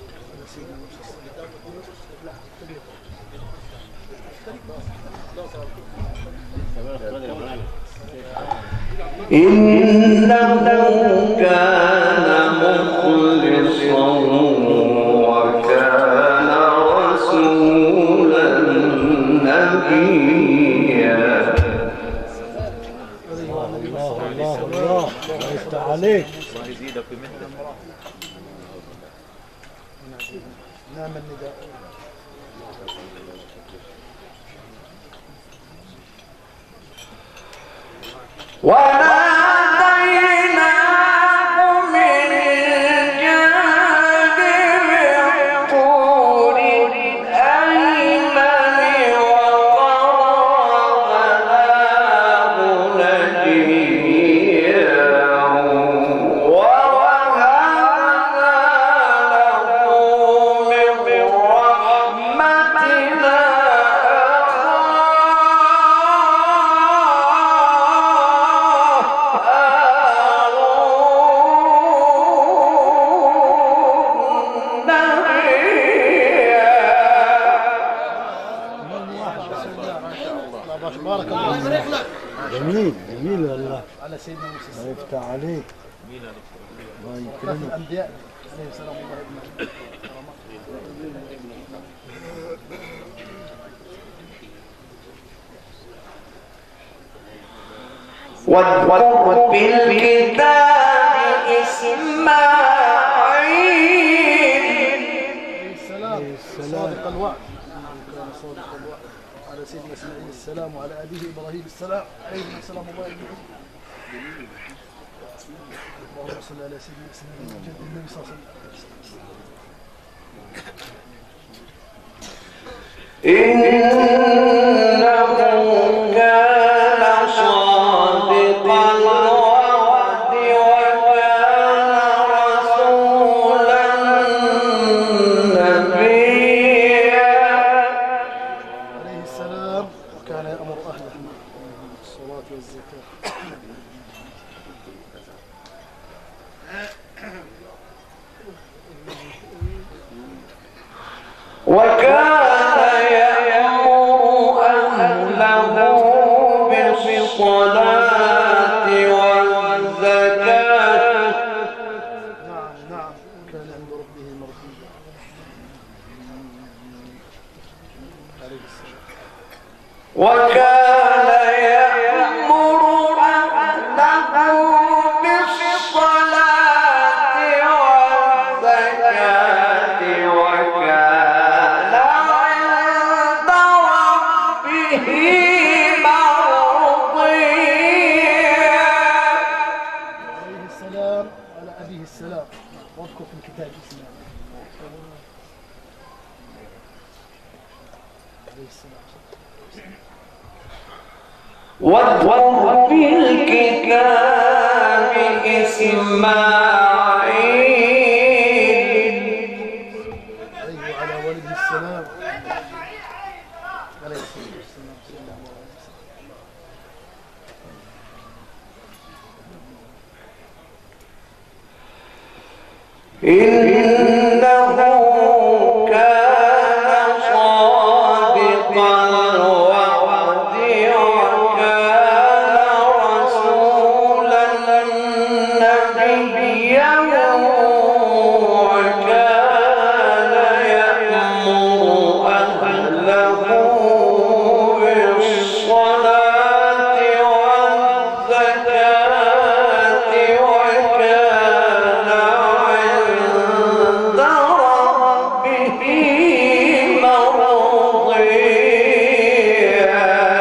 Speaker 3: إنه كان مخلصا وكان رسولا نبيا.
Speaker 6: الله الله الله الله يفتح عليك.
Speaker 4: الله يزيدك ويمدك.
Speaker 2: نعم النداء.
Speaker 3: وناديناه من جانب الطور الأيمن وقربناه نجيا ووهبنا له من رحمتنا
Speaker 2: بارك الله فيك.
Speaker 6: جميل جميل والله.
Speaker 2: على سيدنا موسى
Speaker 6: الله يفتح عليك. الله
Speaker 2: ثلاث
Speaker 6: يكرمك.
Speaker 2: الانبياء عليه السلام الله يبارك.
Speaker 3: واذكر في الكتاب إسماعيل
Speaker 2: السلام صادق الوعد. كان صادق الوعد على سيدنا اسماعيل السلام وعلى ابيه ابراهيم السلام عليه السلام الله يبارك. اللهم صل على سيدنا اسماعيل جد النبي صلى الله عليه وسلم.
Speaker 3: إنه كان صادق الوعد وكان رسولا نبيا.
Speaker 2: عليه السلام وكان يأمر أهله بالصلاة والزكاة.
Speaker 3: وكان يأمر أهله بالصلاة والزكاة.
Speaker 2: نعم نعم كان عند ربه مرضيا. عليه السلام.
Speaker 3: وكان يأمر أهله بالصلاة والزكاة وكان عند ربه مرضيا.
Speaker 2: عليه السلام وعلى أبيه السلام. واذكر في الكتاب اسمه
Speaker 3: واذكر في الكتاب إسماعيل
Speaker 2: عليه وعلى والده السلام عليه الصلاة والسلام.
Speaker 3: إنه كان صادق الوعد وكان رسولا نبيا وكان يأمر أهله بالصلاة والزكاة وكان عند ربه مرضيا.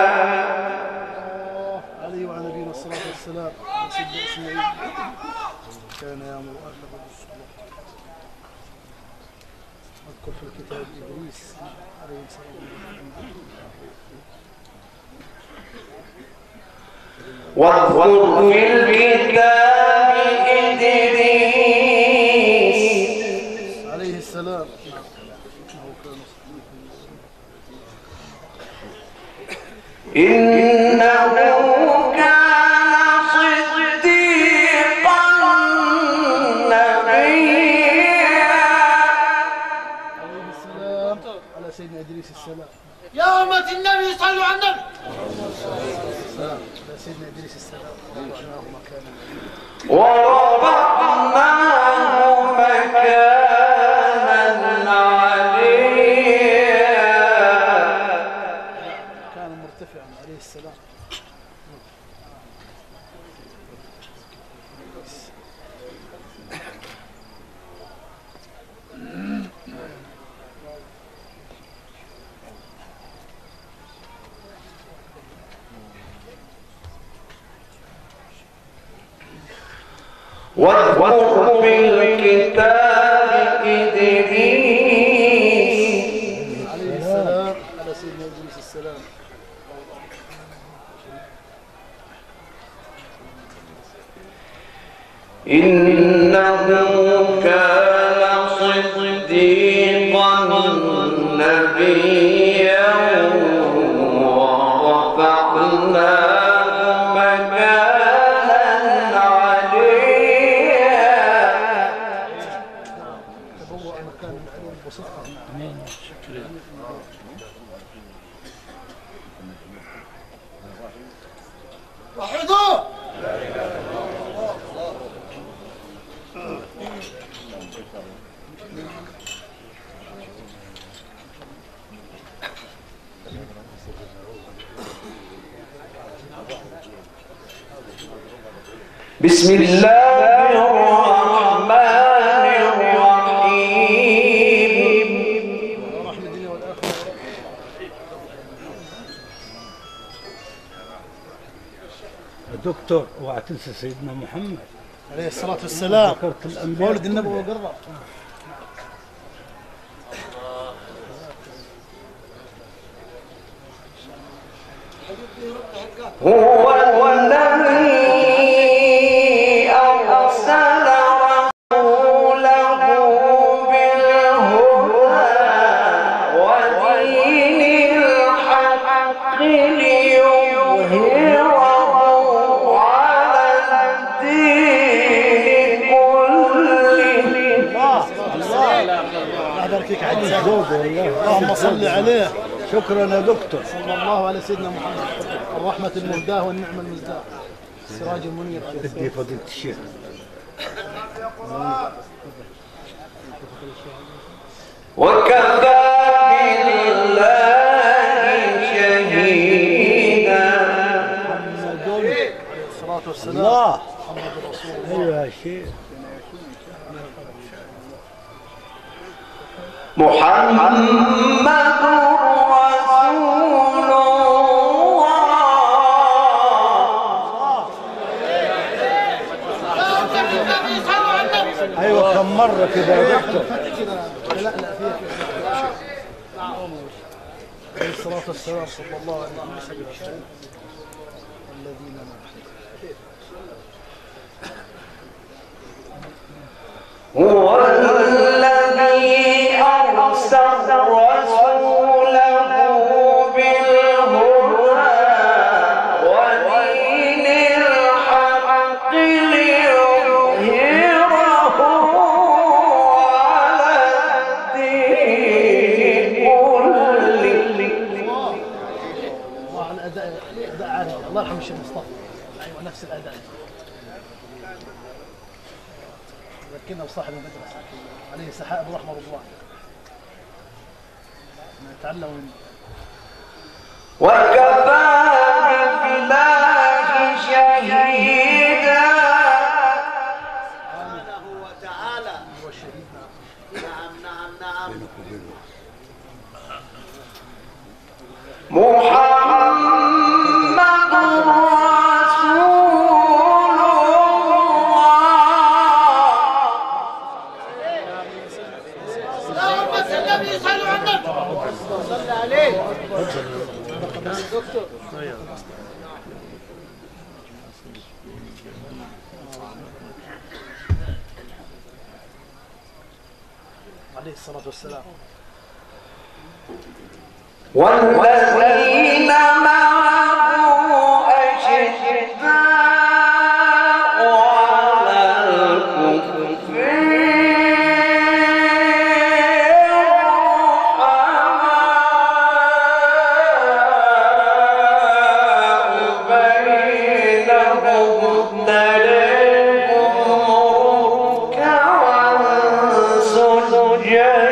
Speaker 2: عليه وعلى نبينا الصلاة والسلام. سيدنا إسماعيل كان يأمر أهله بالصلاة. واذكر في الكتاب إدريس عليه السلام.
Speaker 3: واذكر في الكتاب إدريس
Speaker 2: عليه السلام.
Speaker 3: إنه كان صديقا نبيا.
Speaker 2: عليه السلام. على سيدنا إدريس السلام.
Speaker 7: يا أمة النبي صلوا على النبي.
Speaker 2: على سيدنا إدريس السلام. ورفعناه مكانا
Speaker 3: ورفعناه مكانا عليا.
Speaker 2: كان مرتفعا عليه السلام.
Speaker 3: واذكر في الكتاب إدريس
Speaker 2: عليه السلام. على سيدنا إدريس السلام.
Speaker 3: إنه كان صديقا نبيا ورفعناه مكانا عليا.
Speaker 2: تبوأ مكان العلوم بصدقه.
Speaker 7: وحدوه.
Speaker 3: بسم الله الرحمن الرحيم.
Speaker 2: ورحمة الدنيا والآخرة.
Speaker 6: يا دكتور اوعى تنسى سيدنا محمد.
Speaker 2: عليه الصلاة والسلام.
Speaker 6: ذكرت الانبياء
Speaker 2: مولد النبوة قرب.
Speaker 3: هو الذي أرسل رسوله بالهدى ودين الحق ليظهره على الدين كله.
Speaker 2: الله يبارك فيك عاد زود والله. اللهم صل عليه.
Speaker 6: شكرا يا دكتور.
Speaker 2: صلى الله على سيدنا محمد. الرحمة المهداة والنعمة المزداة. السراج المنير.
Speaker 6: ادي فضيلة الشيخ.
Speaker 3: وكفى بالله شهيدا.
Speaker 2: عليه الصلاة والسلام.
Speaker 6: الله.
Speaker 2: محمد رسول الله.
Speaker 6: ايوه يا شيخ.
Speaker 3: محمد رسول الله.
Speaker 7: يا أمة النبي صلوا على النبي.
Speaker 6: ايوه كم مره كده يا دكتور.
Speaker 2: لا لا فيك. عليه الصلاة والسلام صلى الله عليه وسلم الذين
Speaker 3: هو الذي أرسل رسوله بالهدى ودين الحق ليظهره على الدين كله.
Speaker 2: الله على الأداء أداء عالي. الله يرحم الشيخ مصطفى. أيوة نفس الأداء. ذكرنا بصاحب المدرسة عليه سحائب ورحمة الله. نتعلم منه.
Speaker 3: وكفى بالله شهيدا
Speaker 7: سبحانه وتعالى.
Speaker 2: هو الشهيد.
Speaker 7: نعم نعم نعم.
Speaker 3: محمد رسول
Speaker 7: اللهم صل على النبي. صل عليه. دكتور.
Speaker 2: عليه الصلاة والسلام.
Speaker 3: والذين معه أشداء على الكفار رحماء بينهم تراهم ركعا سجدا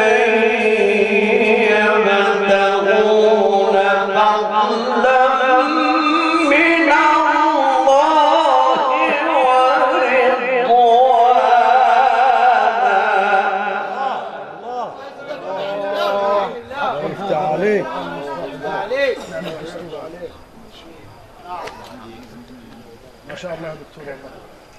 Speaker 2: ما شاء الله دكتور والله.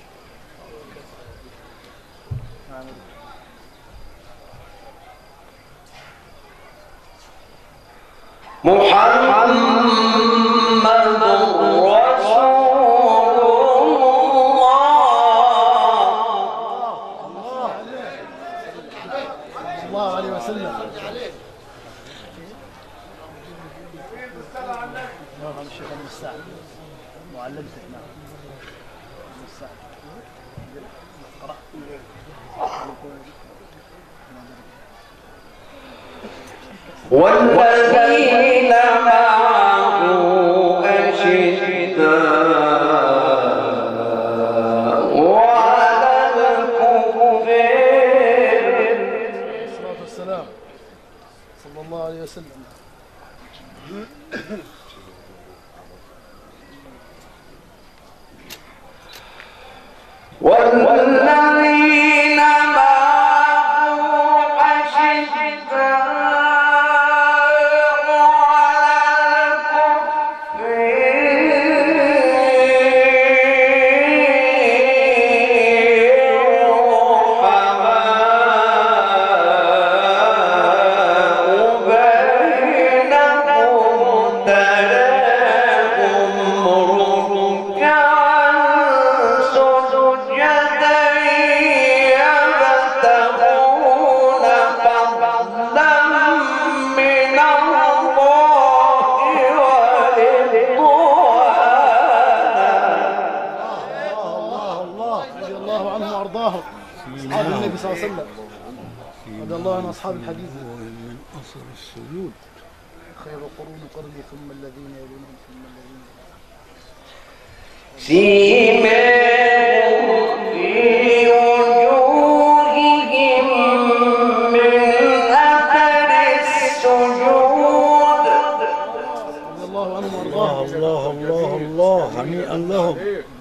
Speaker 3: محمد رسول الله
Speaker 2: صلى الله عليه وسلم. نعم الشيخ المستعد معلمتك. نعم المستعد اقرأ.
Speaker 3: والذين معه أشداء على الكفار.
Speaker 2: الصلاة والسلام صلى الله عليه وسلم.
Speaker 3: والذين معه أشداء
Speaker 2: أصحاب النبي صلى الله عليه وسلم رضي الله عن أصحاب الحديث.
Speaker 6: من أثر السجود.
Speaker 2: خير القرون قرني ثم الذين يلونهم ثم الذين
Speaker 3: سيماهم في وجوههم من أثر السجود.
Speaker 2: رضي الله عنهم
Speaker 6: الله
Speaker 2: وارضاهم.
Speaker 6: الله الله الله هنيئا لهم.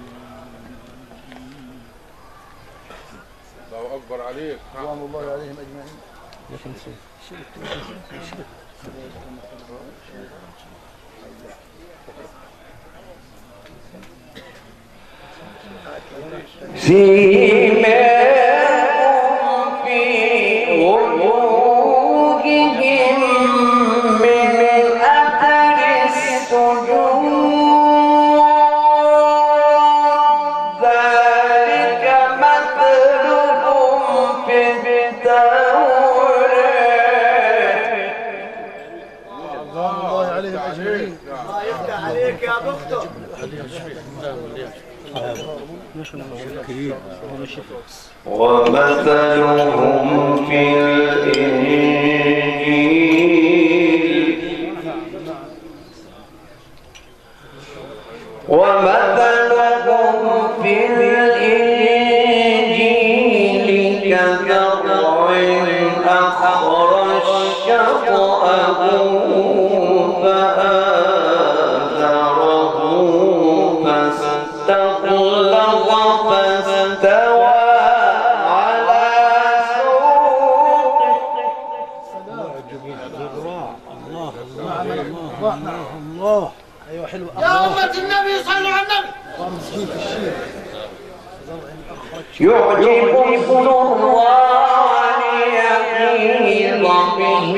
Speaker 5: الله أكبر عليك.
Speaker 2: رضوان الله عليهم أجمعين.
Speaker 3: سيماهم في وجوههم من
Speaker 5: عليك يا دكتور.
Speaker 1: ومثلهم في الإنجيل ومثلهم في الإنجيل كزرع أخرج شطأه فآزره فاستغلظ فاستوى على سوقه.
Speaker 6: الله الله الله الله.
Speaker 2: ايوه حلو.
Speaker 7: يا أمة النبي صلوا على النبي.
Speaker 2: رمز جيم في الشين.
Speaker 1: يعجب الزراع ليغيظ بهم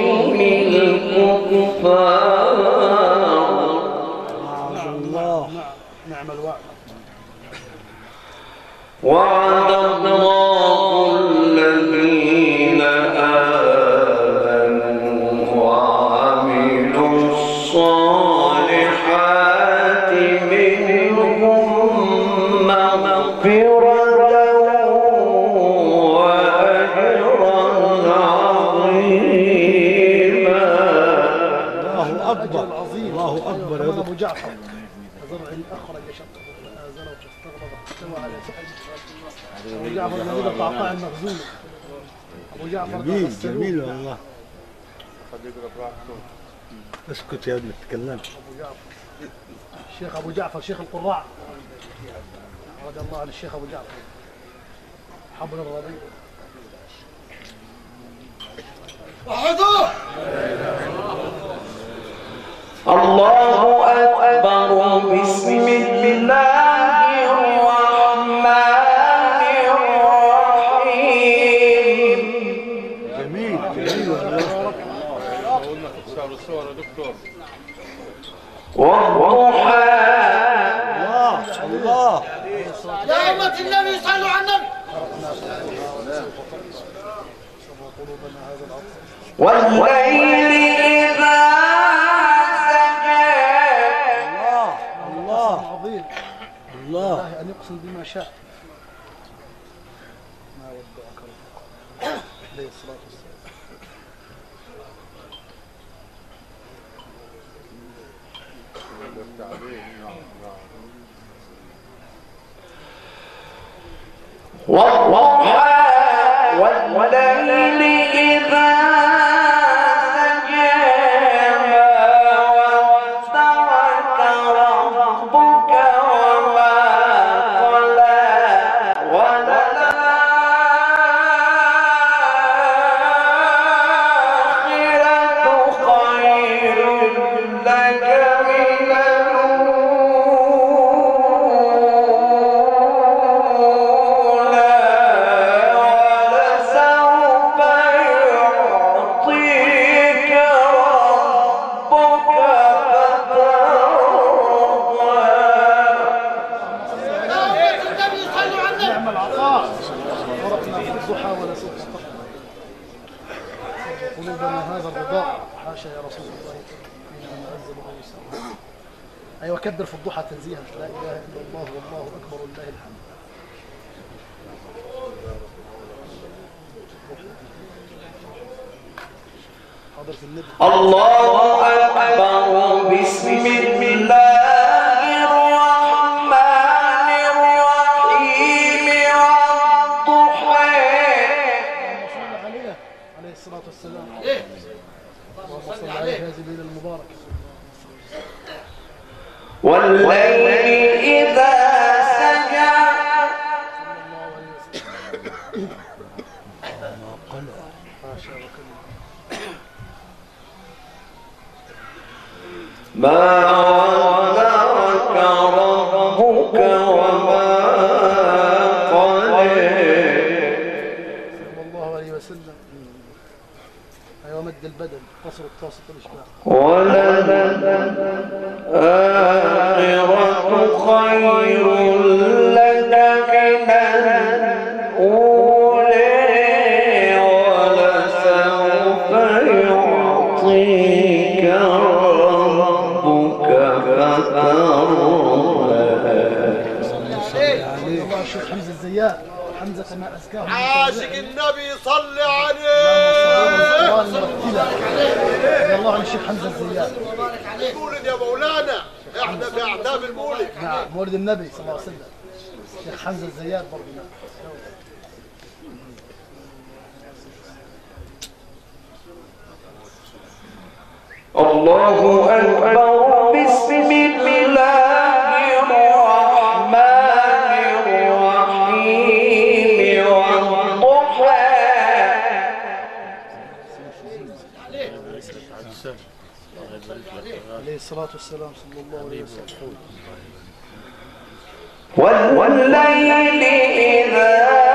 Speaker 1: الكفار.
Speaker 2: الله نعم الوعد.
Speaker 1: وعد الله الذين آمنوا وعملوا الصالحات منهم مغفرة وأجرا عظيما.
Speaker 6: الله أكبر الله أكبر يا
Speaker 2: أبو
Speaker 6: دكتور.
Speaker 2: جعفر زرع أخرج شطه فآزره فاستغلظ فاستوى على سوقه. أبو جعفر الذي القعقاع المخزون. أبو جعفر
Speaker 6: جميل
Speaker 2: السلوك.
Speaker 6: جميل والله. اسكت يا ابني ما تتكلمش.
Speaker 2: أبو جعفر الشيخ أبو جعفر شيخ القراء رضي الله عن الشيخ أبو جعفر حبل الربيع.
Speaker 7: وحدوه.
Speaker 1: الله أكبر. بسم الله الرحمن الرحيم.
Speaker 6: جميل جميل والله.
Speaker 1: والضحى
Speaker 6: الله الله.
Speaker 7: يا أمة النبي صلوا على النبي.
Speaker 1: والليل إذا سجى.
Speaker 6: الله الله
Speaker 2: عظيم
Speaker 6: الله.
Speaker 2: الله أن يقسم بما شاء. ما ودعك ربك عليه الصلاة والسلام.
Speaker 1: والضحى والليل إذا سجى ما ودعك ربك وما قلى وللآخرة خير لك من
Speaker 2: قلوبنا هذا الرضاء. حاشا يا رسول الله حين نعزل ويسر. ايوه كبر في الضحى تنزيها. لا اله الا الله والله اكبر ولله الحمد. حضرة النبي.
Speaker 1: الله أكبر. بسم الله الرحمن الرحيم. والضحى.
Speaker 2: صلى عليه عليه الصلاة والسلام. اللهم صل عليه هذه الليلة المباركة.
Speaker 1: والليل إذا سجى. ما ودعك ربك وما قلى.
Speaker 2: صلى الله عليه وسلم. ايوه مد البدن قصر التوسط الاشباع.
Speaker 1: وللآخرة خير لك من الأولى ولسوف يعطيك ربك فترضى.
Speaker 2: الله الشيخ حمزة الزيات حمزة كما أزكاه
Speaker 5: عاشق النبي صلي عليه.
Speaker 2: رضي الله عن الشيخ حمزة الزيات.
Speaker 5: مولد يا مولانا، احنا في اعتاب المولد.
Speaker 2: نعم مولد النبي صلى الله عليه وسلم. الشيخ حمزة الزيات برضه.
Speaker 1: الله أكبر. بسم الله الرحمن الرحيم والضحى
Speaker 2: عليه الصلاة والسلام صلى الله عليه وسلم.
Speaker 1: والليل إذا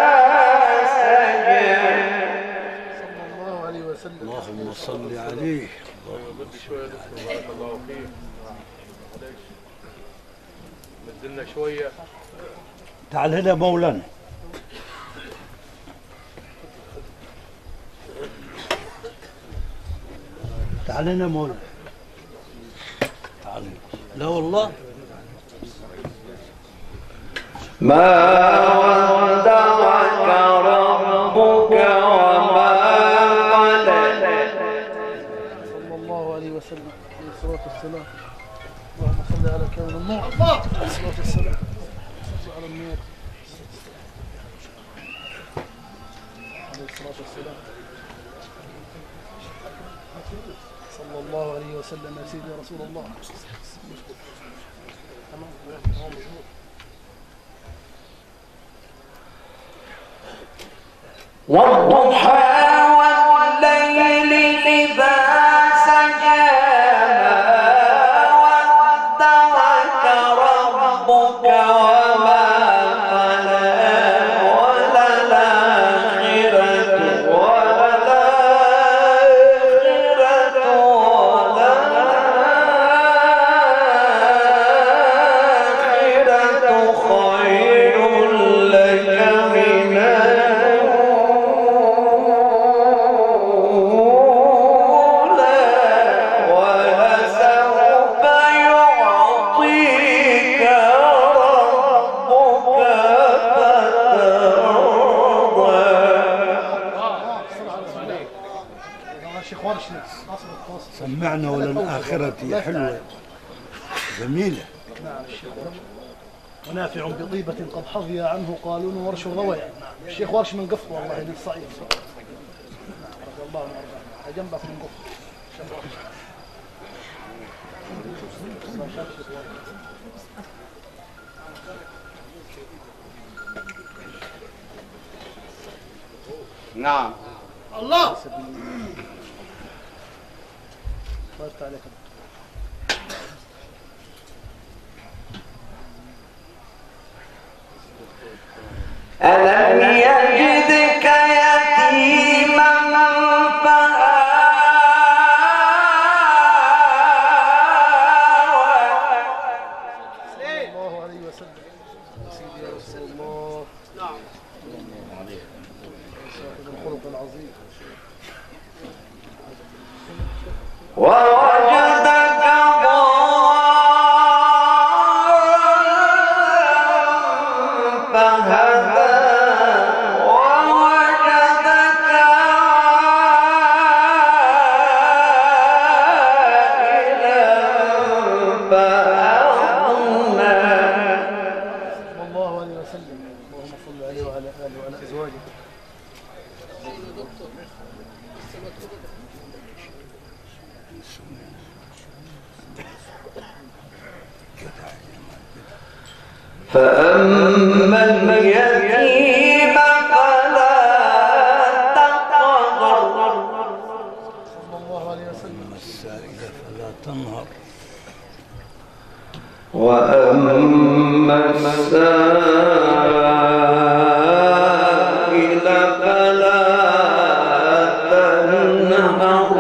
Speaker 1: سجى
Speaker 2: صلى الله عليه وسلم.
Speaker 6: اللهم صل عليه.
Speaker 5: بدي شوية دكتور بارك الله فيك. معلش نزلنا شوية.
Speaker 6: تعال هنا مولانا. تعال هنا مولانا. تعال. لا والله.
Speaker 1: ما ودعك ربك وما قلى.
Speaker 2: صلى الله عليه وسلم عليه الصلاة والسلام. اللهم صل على كامل النور عليه الصلاة والسلام. صل على النور عليه الصلاة والسلام. صلى الله عليه وسلم يا سيدي يا رسول الله.
Speaker 1: والضحى والليل إذا سجى ما ودعك ربك وما قلى وللآخرة وللآخرة وللآخرة خير لك من
Speaker 6: سمعنا وللآخرة يا حلوة جميلة.
Speaker 2: نعم الشيخ ونافع بطيبة قد حظي عنه قالون ورش غويا. الشيخ ورش من قفط والله للصعيد. نعم رضي الله عنه وارضاه. جنبك من قفط.
Speaker 1: نعم
Speaker 5: الله.
Speaker 2: طيبت عليك.
Speaker 1: ألم يجدك يتيما فآوى.
Speaker 2: صلى الله عليه وسلم يا سيدي يا رسول الله. نعم صاحب الخلق العظيم.
Speaker 1: ووجدك ضالا فهدى ووجدك عائلا فأغنى.
Speaker 2: صلى الله عليه وسلم. اللهم صل عليه وعلى آله وعلى أزواجه.
Speaker 1: فأما اليتيم فلا تقهر.
Speaker 2: صلى الله عليه وسلم.
Speaker 6: السائل فلا تنهر.
Speaker 1: وأما السائل فلا تنهر.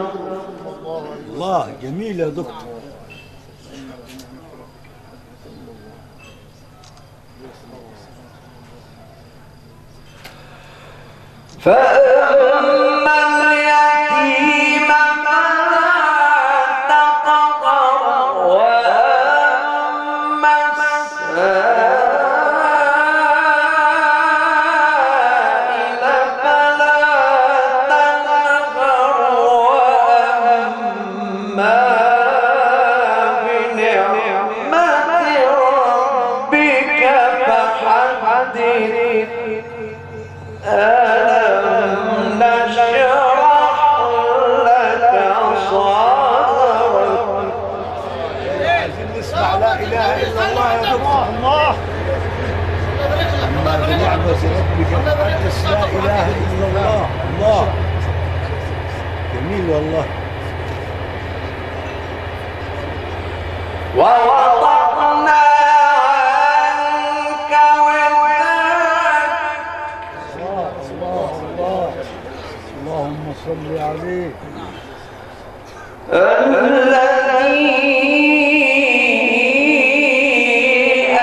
Speaker 6: الله جميل يا دكتور.
Speaker 1: فأما اليتيم فلا تقهر وأما
Speaker 6: بس ربك المقدس لا اله الا الله. الله جميل والله.
Speaker 3: ووضعنا عنك وزرك
Speaker 6: الله الله الله اللهم صل عليه.
Speaker 3: الذي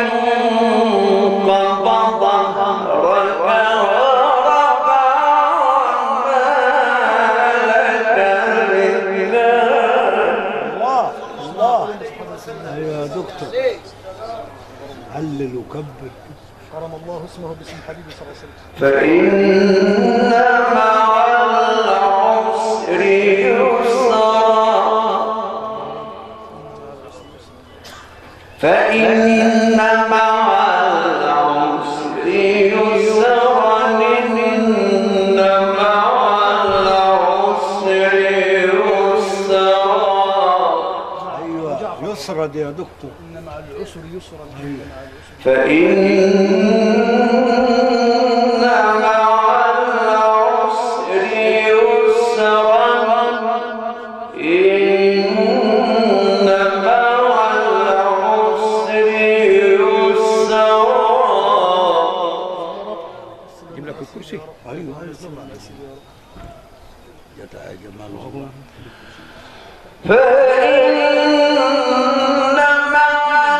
Speaker 3: أنقض ظهرك ورفعنا لك ذكرك.
Speaker 6: الله الله. ايوه يا دكتور علل وكبر.
Speaker 2: حرم الله اسمه باسم حبيبي صلى الله عليه وسلم.
Speaker 3: فإن مع العسر يسرا فإن مع العسر يسرا إن مع العسر يسرا.
Speaker 6: ايوه يسرى دي يا دكتور.
Speaker 2: إن مع العسر يسرا.
Speaker 3: فإن مع العسر يسرا إن مع العسر يسرا.
Speaker 6: جيب لك الكرسي. ايوه يا جمال والله.
Speaker 3: فإن مع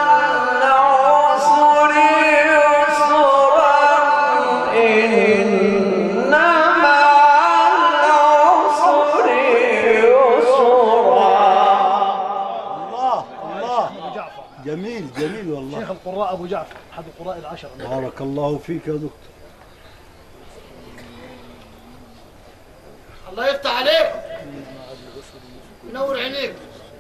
Speaker 3: العسر يسرا إن مع العسر يسرا.
Speaker 6: الله الله
Speaker 2: أبو جعفر
Speaker 6: جميل جميل والله.
Speaker 2: شيخ القراء أبو جعفر أحد القراء العشرة.
Speaker 6: بارك الله فيك يا دكتور.
Speaker 5: الله يفتح عليك ينور عينيك.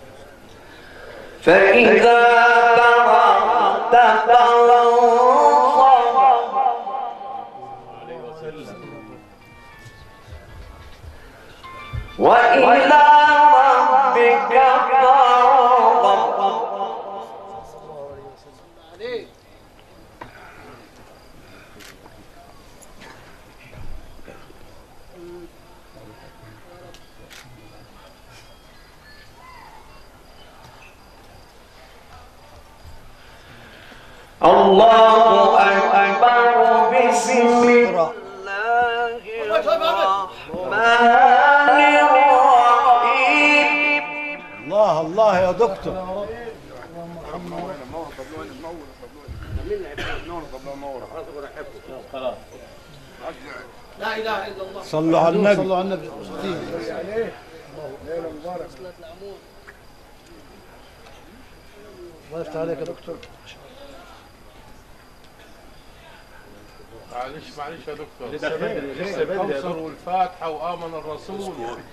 Speaker 3: فإذا فرغت فانصب وإلى ربك فارغب. الله أكبر بسم الله الرحمن الرحيم.
Speaker 6: الله الله يا دكتور.
Speaker 5: لا اله الا الله.
Speaker 6: صلوا على النبي.
Speaker 2: صلوا على النبي. الله يفتح عليك يا دكتور.
Speaker 8: معلش معلش يا دكتور لسه بدري لسه بدري الكوثر والفاتحه وامن الرسول.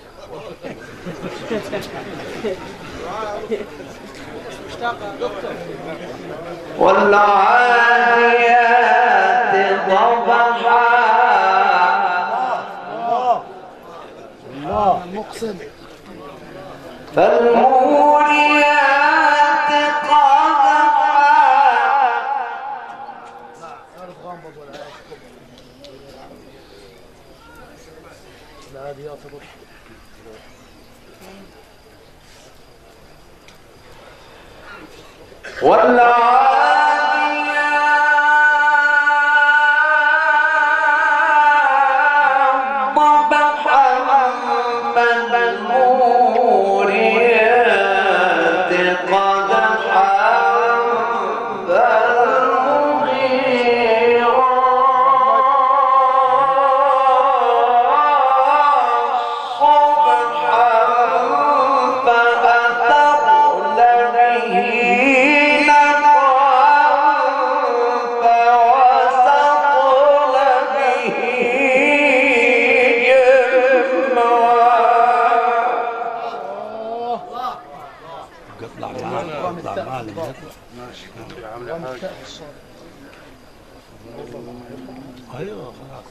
Speaker 3: والعاديات ضبحا
Speaker 6: الله
Speaker 2: المقسم.
Speaker 3: فالموريات قدحا
Speaker 2: عارف غامض ولا عارف كبر. العاديات ضبحا.
Speaker 3: والعاديات ضبحا فالموريات قدحا
Speaker 6: ايوه خلاص.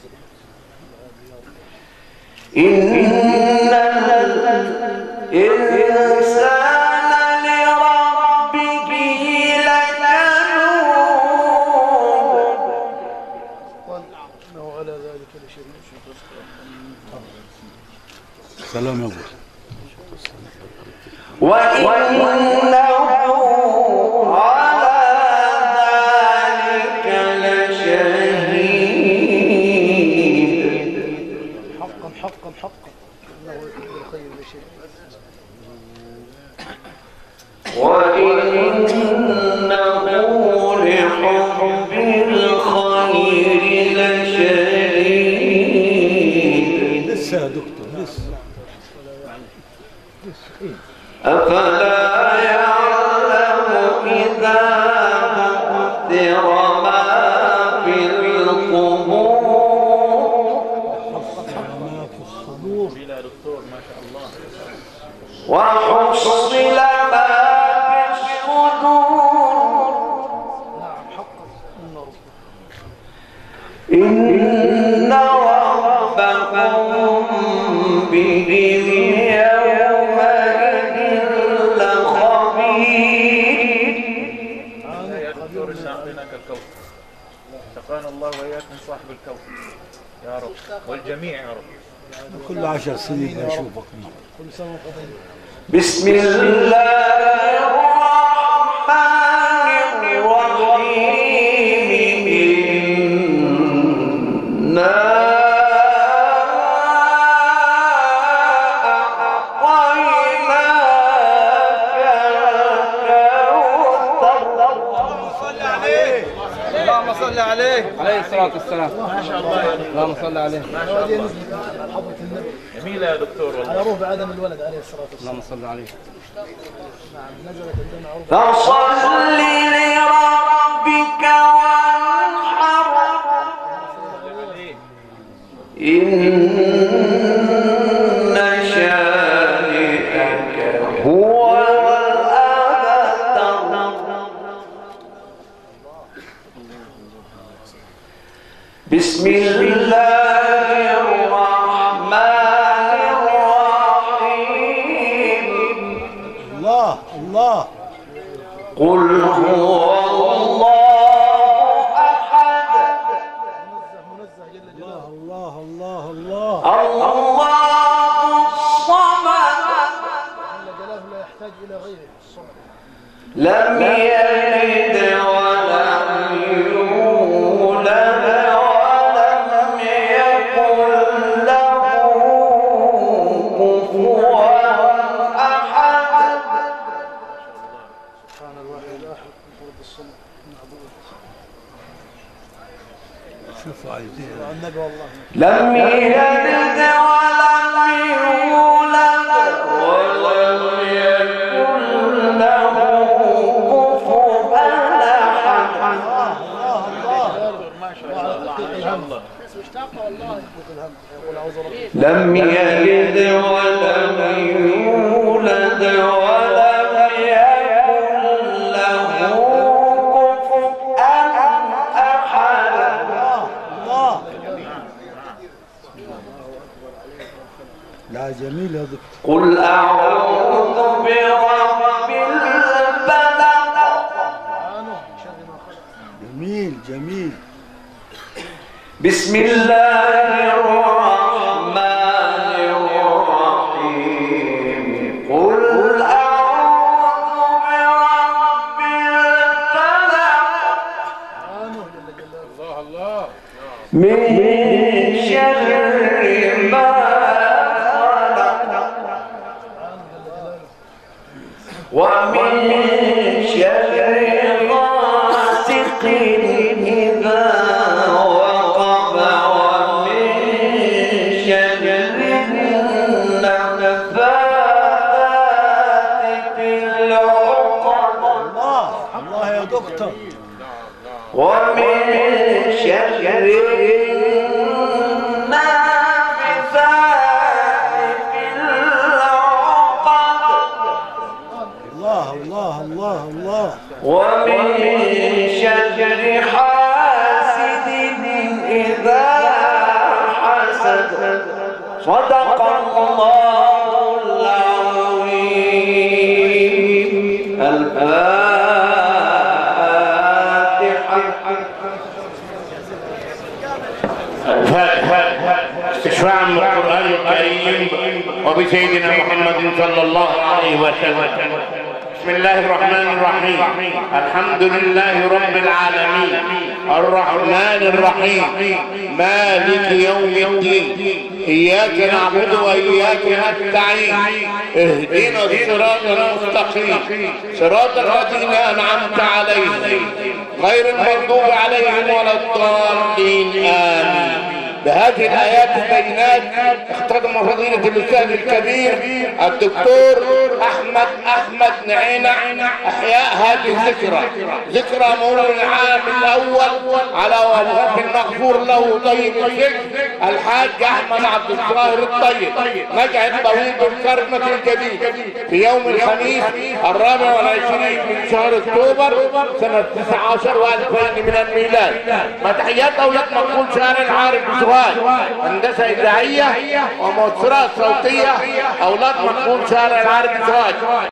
Speaker 3: إن الإنسان لربه لكنود
Speaker 6: سلام يا ابو.
Speaker 3: وإنه على ذلك لشهيد.
Speaker 2: حقا حقا حقا انه الخير لشيء.
Speaker 3: وإنه لحب الخير لشديد.
Speaker 6: لسه يا دكتور لسه.
Speaker 3: أفلا يعلم إذا قدر ما في القبور
Speaker 4: بلا دكتور ما شاء الله.
Speaker 3: وحصل ما في الصدور.
Speaker 2: نعم حقا
Speaker 3: إن ربكم بهم يومئذ لخبير.
Speaker 4: يا دكتور إن أعطيناك الكوثر. سقانا الله وإياك من صاحب الكوثر يا رب والجميع يا رب.
Speaker 6: كل عشر سنين اشوفك.
Speaker 2: كل سنه وانت طيب.
Speaker 3: بسم الله الرحمن الرحيم. إنا
Speaker 1: اللهم صل عليه عليه الصلاة والسلام.
Speaker 4: ما شاء الله يا دكتور.
Speaker 1: اللهم صل عليه.
Speaker 4: ما شاء الله.
Speaker 2: حضرة النبي
Speaker 4: جميلة يا دكتور والله.
Speaker 2: على روح بعدم الولد عليه الصلاه والسلام.
Speaker 1: اللهم صل عليه.
Speaker 2: نعم نزلت عندنا عروض.
Speaker 3: فصل لربك وانحر. إن شانئك هو الأبتر. بسم الله الرحمن الرحيم.
Speaker 6: الله الله.
Speaker 3: قل هو الله أحد.
Speaker 2: منزه جل
Speaker 6: الله
Speaker 2: جلاله.
Speaker 6: الله الله الله.
Speaker 3: الله الصمد.
Speaker 2: جل جلاله لا يحتاج الى غيره. الصمد.
Speaker 3: لم يلد ولم يولد ولم يكن له كفوا أحد.
Speaker 2: سبحان الواحد الاحد المفرد الصمد المعبود.
Speaker 6: شوفوا عايزين.
Speaker 2: على النبي والله.
Speaker 3: لم يلد ولم يولد ولم يكن له كفوا أحد.
Speaker 4: ما شاء الله. ما شاء الله.
Speaker 3: لم يلد ولم يولد ولم يكن له كفوا أحد.
Speaker 6: الله. لا جميل يا دكتور.
Speaker 3: قل أعوذ برب الفلق.
Speaker 6: جميل جميل.
Speaker 3: بسم الله الرحمن الرحيم. قل أعوذ برب الفلق.
Speaker 8: الله الله.
Speaker 3: من شر ما خلق ومن شر غاسق إذا وقب ومن شر النفاثات في العقد
Speaker 6: الله الله يا دكتور.
Speaker 3: ومن شر النافثات في العقد
Speaker 6: الله الله الله الله.
Speaker 3: ومن شر حاسد إذا حسد. صدق الله العظيم. الفاتحة.
Speaker 9: الفاتحة استشفاعا من القرآن الكريم وبسيدنا محمد صلى الله عليه وسلم. بسم الله الرحمن الرحيم. الحمد لله رب العالمين الرحمن الرحيم مالك يوم الدين إياك نعبد وإياك نستعين اهدنا الصراط المستقيم صراط الذين أنعمت عليهم غير المغضوب عليهم ولا الضالين آمين. بهذه الآيات البينات اختتم فضيلة الأستاذ الكبير الدكتور أحمد أحمد نعينة إحياء هذه الذكرى، ذكرى مرور العام الأول على وفاة المغفور له طيب الذكر الحاج أحمد عبد الظاهر الطيب نجع الطويل بالكرمة الجديد في يوم الخميس الرابع والعشرين من شهر أكتوبر سنة تسعة عشر وألفين من الميلاد. مع تحيات أولاد مقبول شارع العارف بسهاد هندسة إذاعية ومؤثرات صوتية أولاد مقبول شارع العارف بسهاد.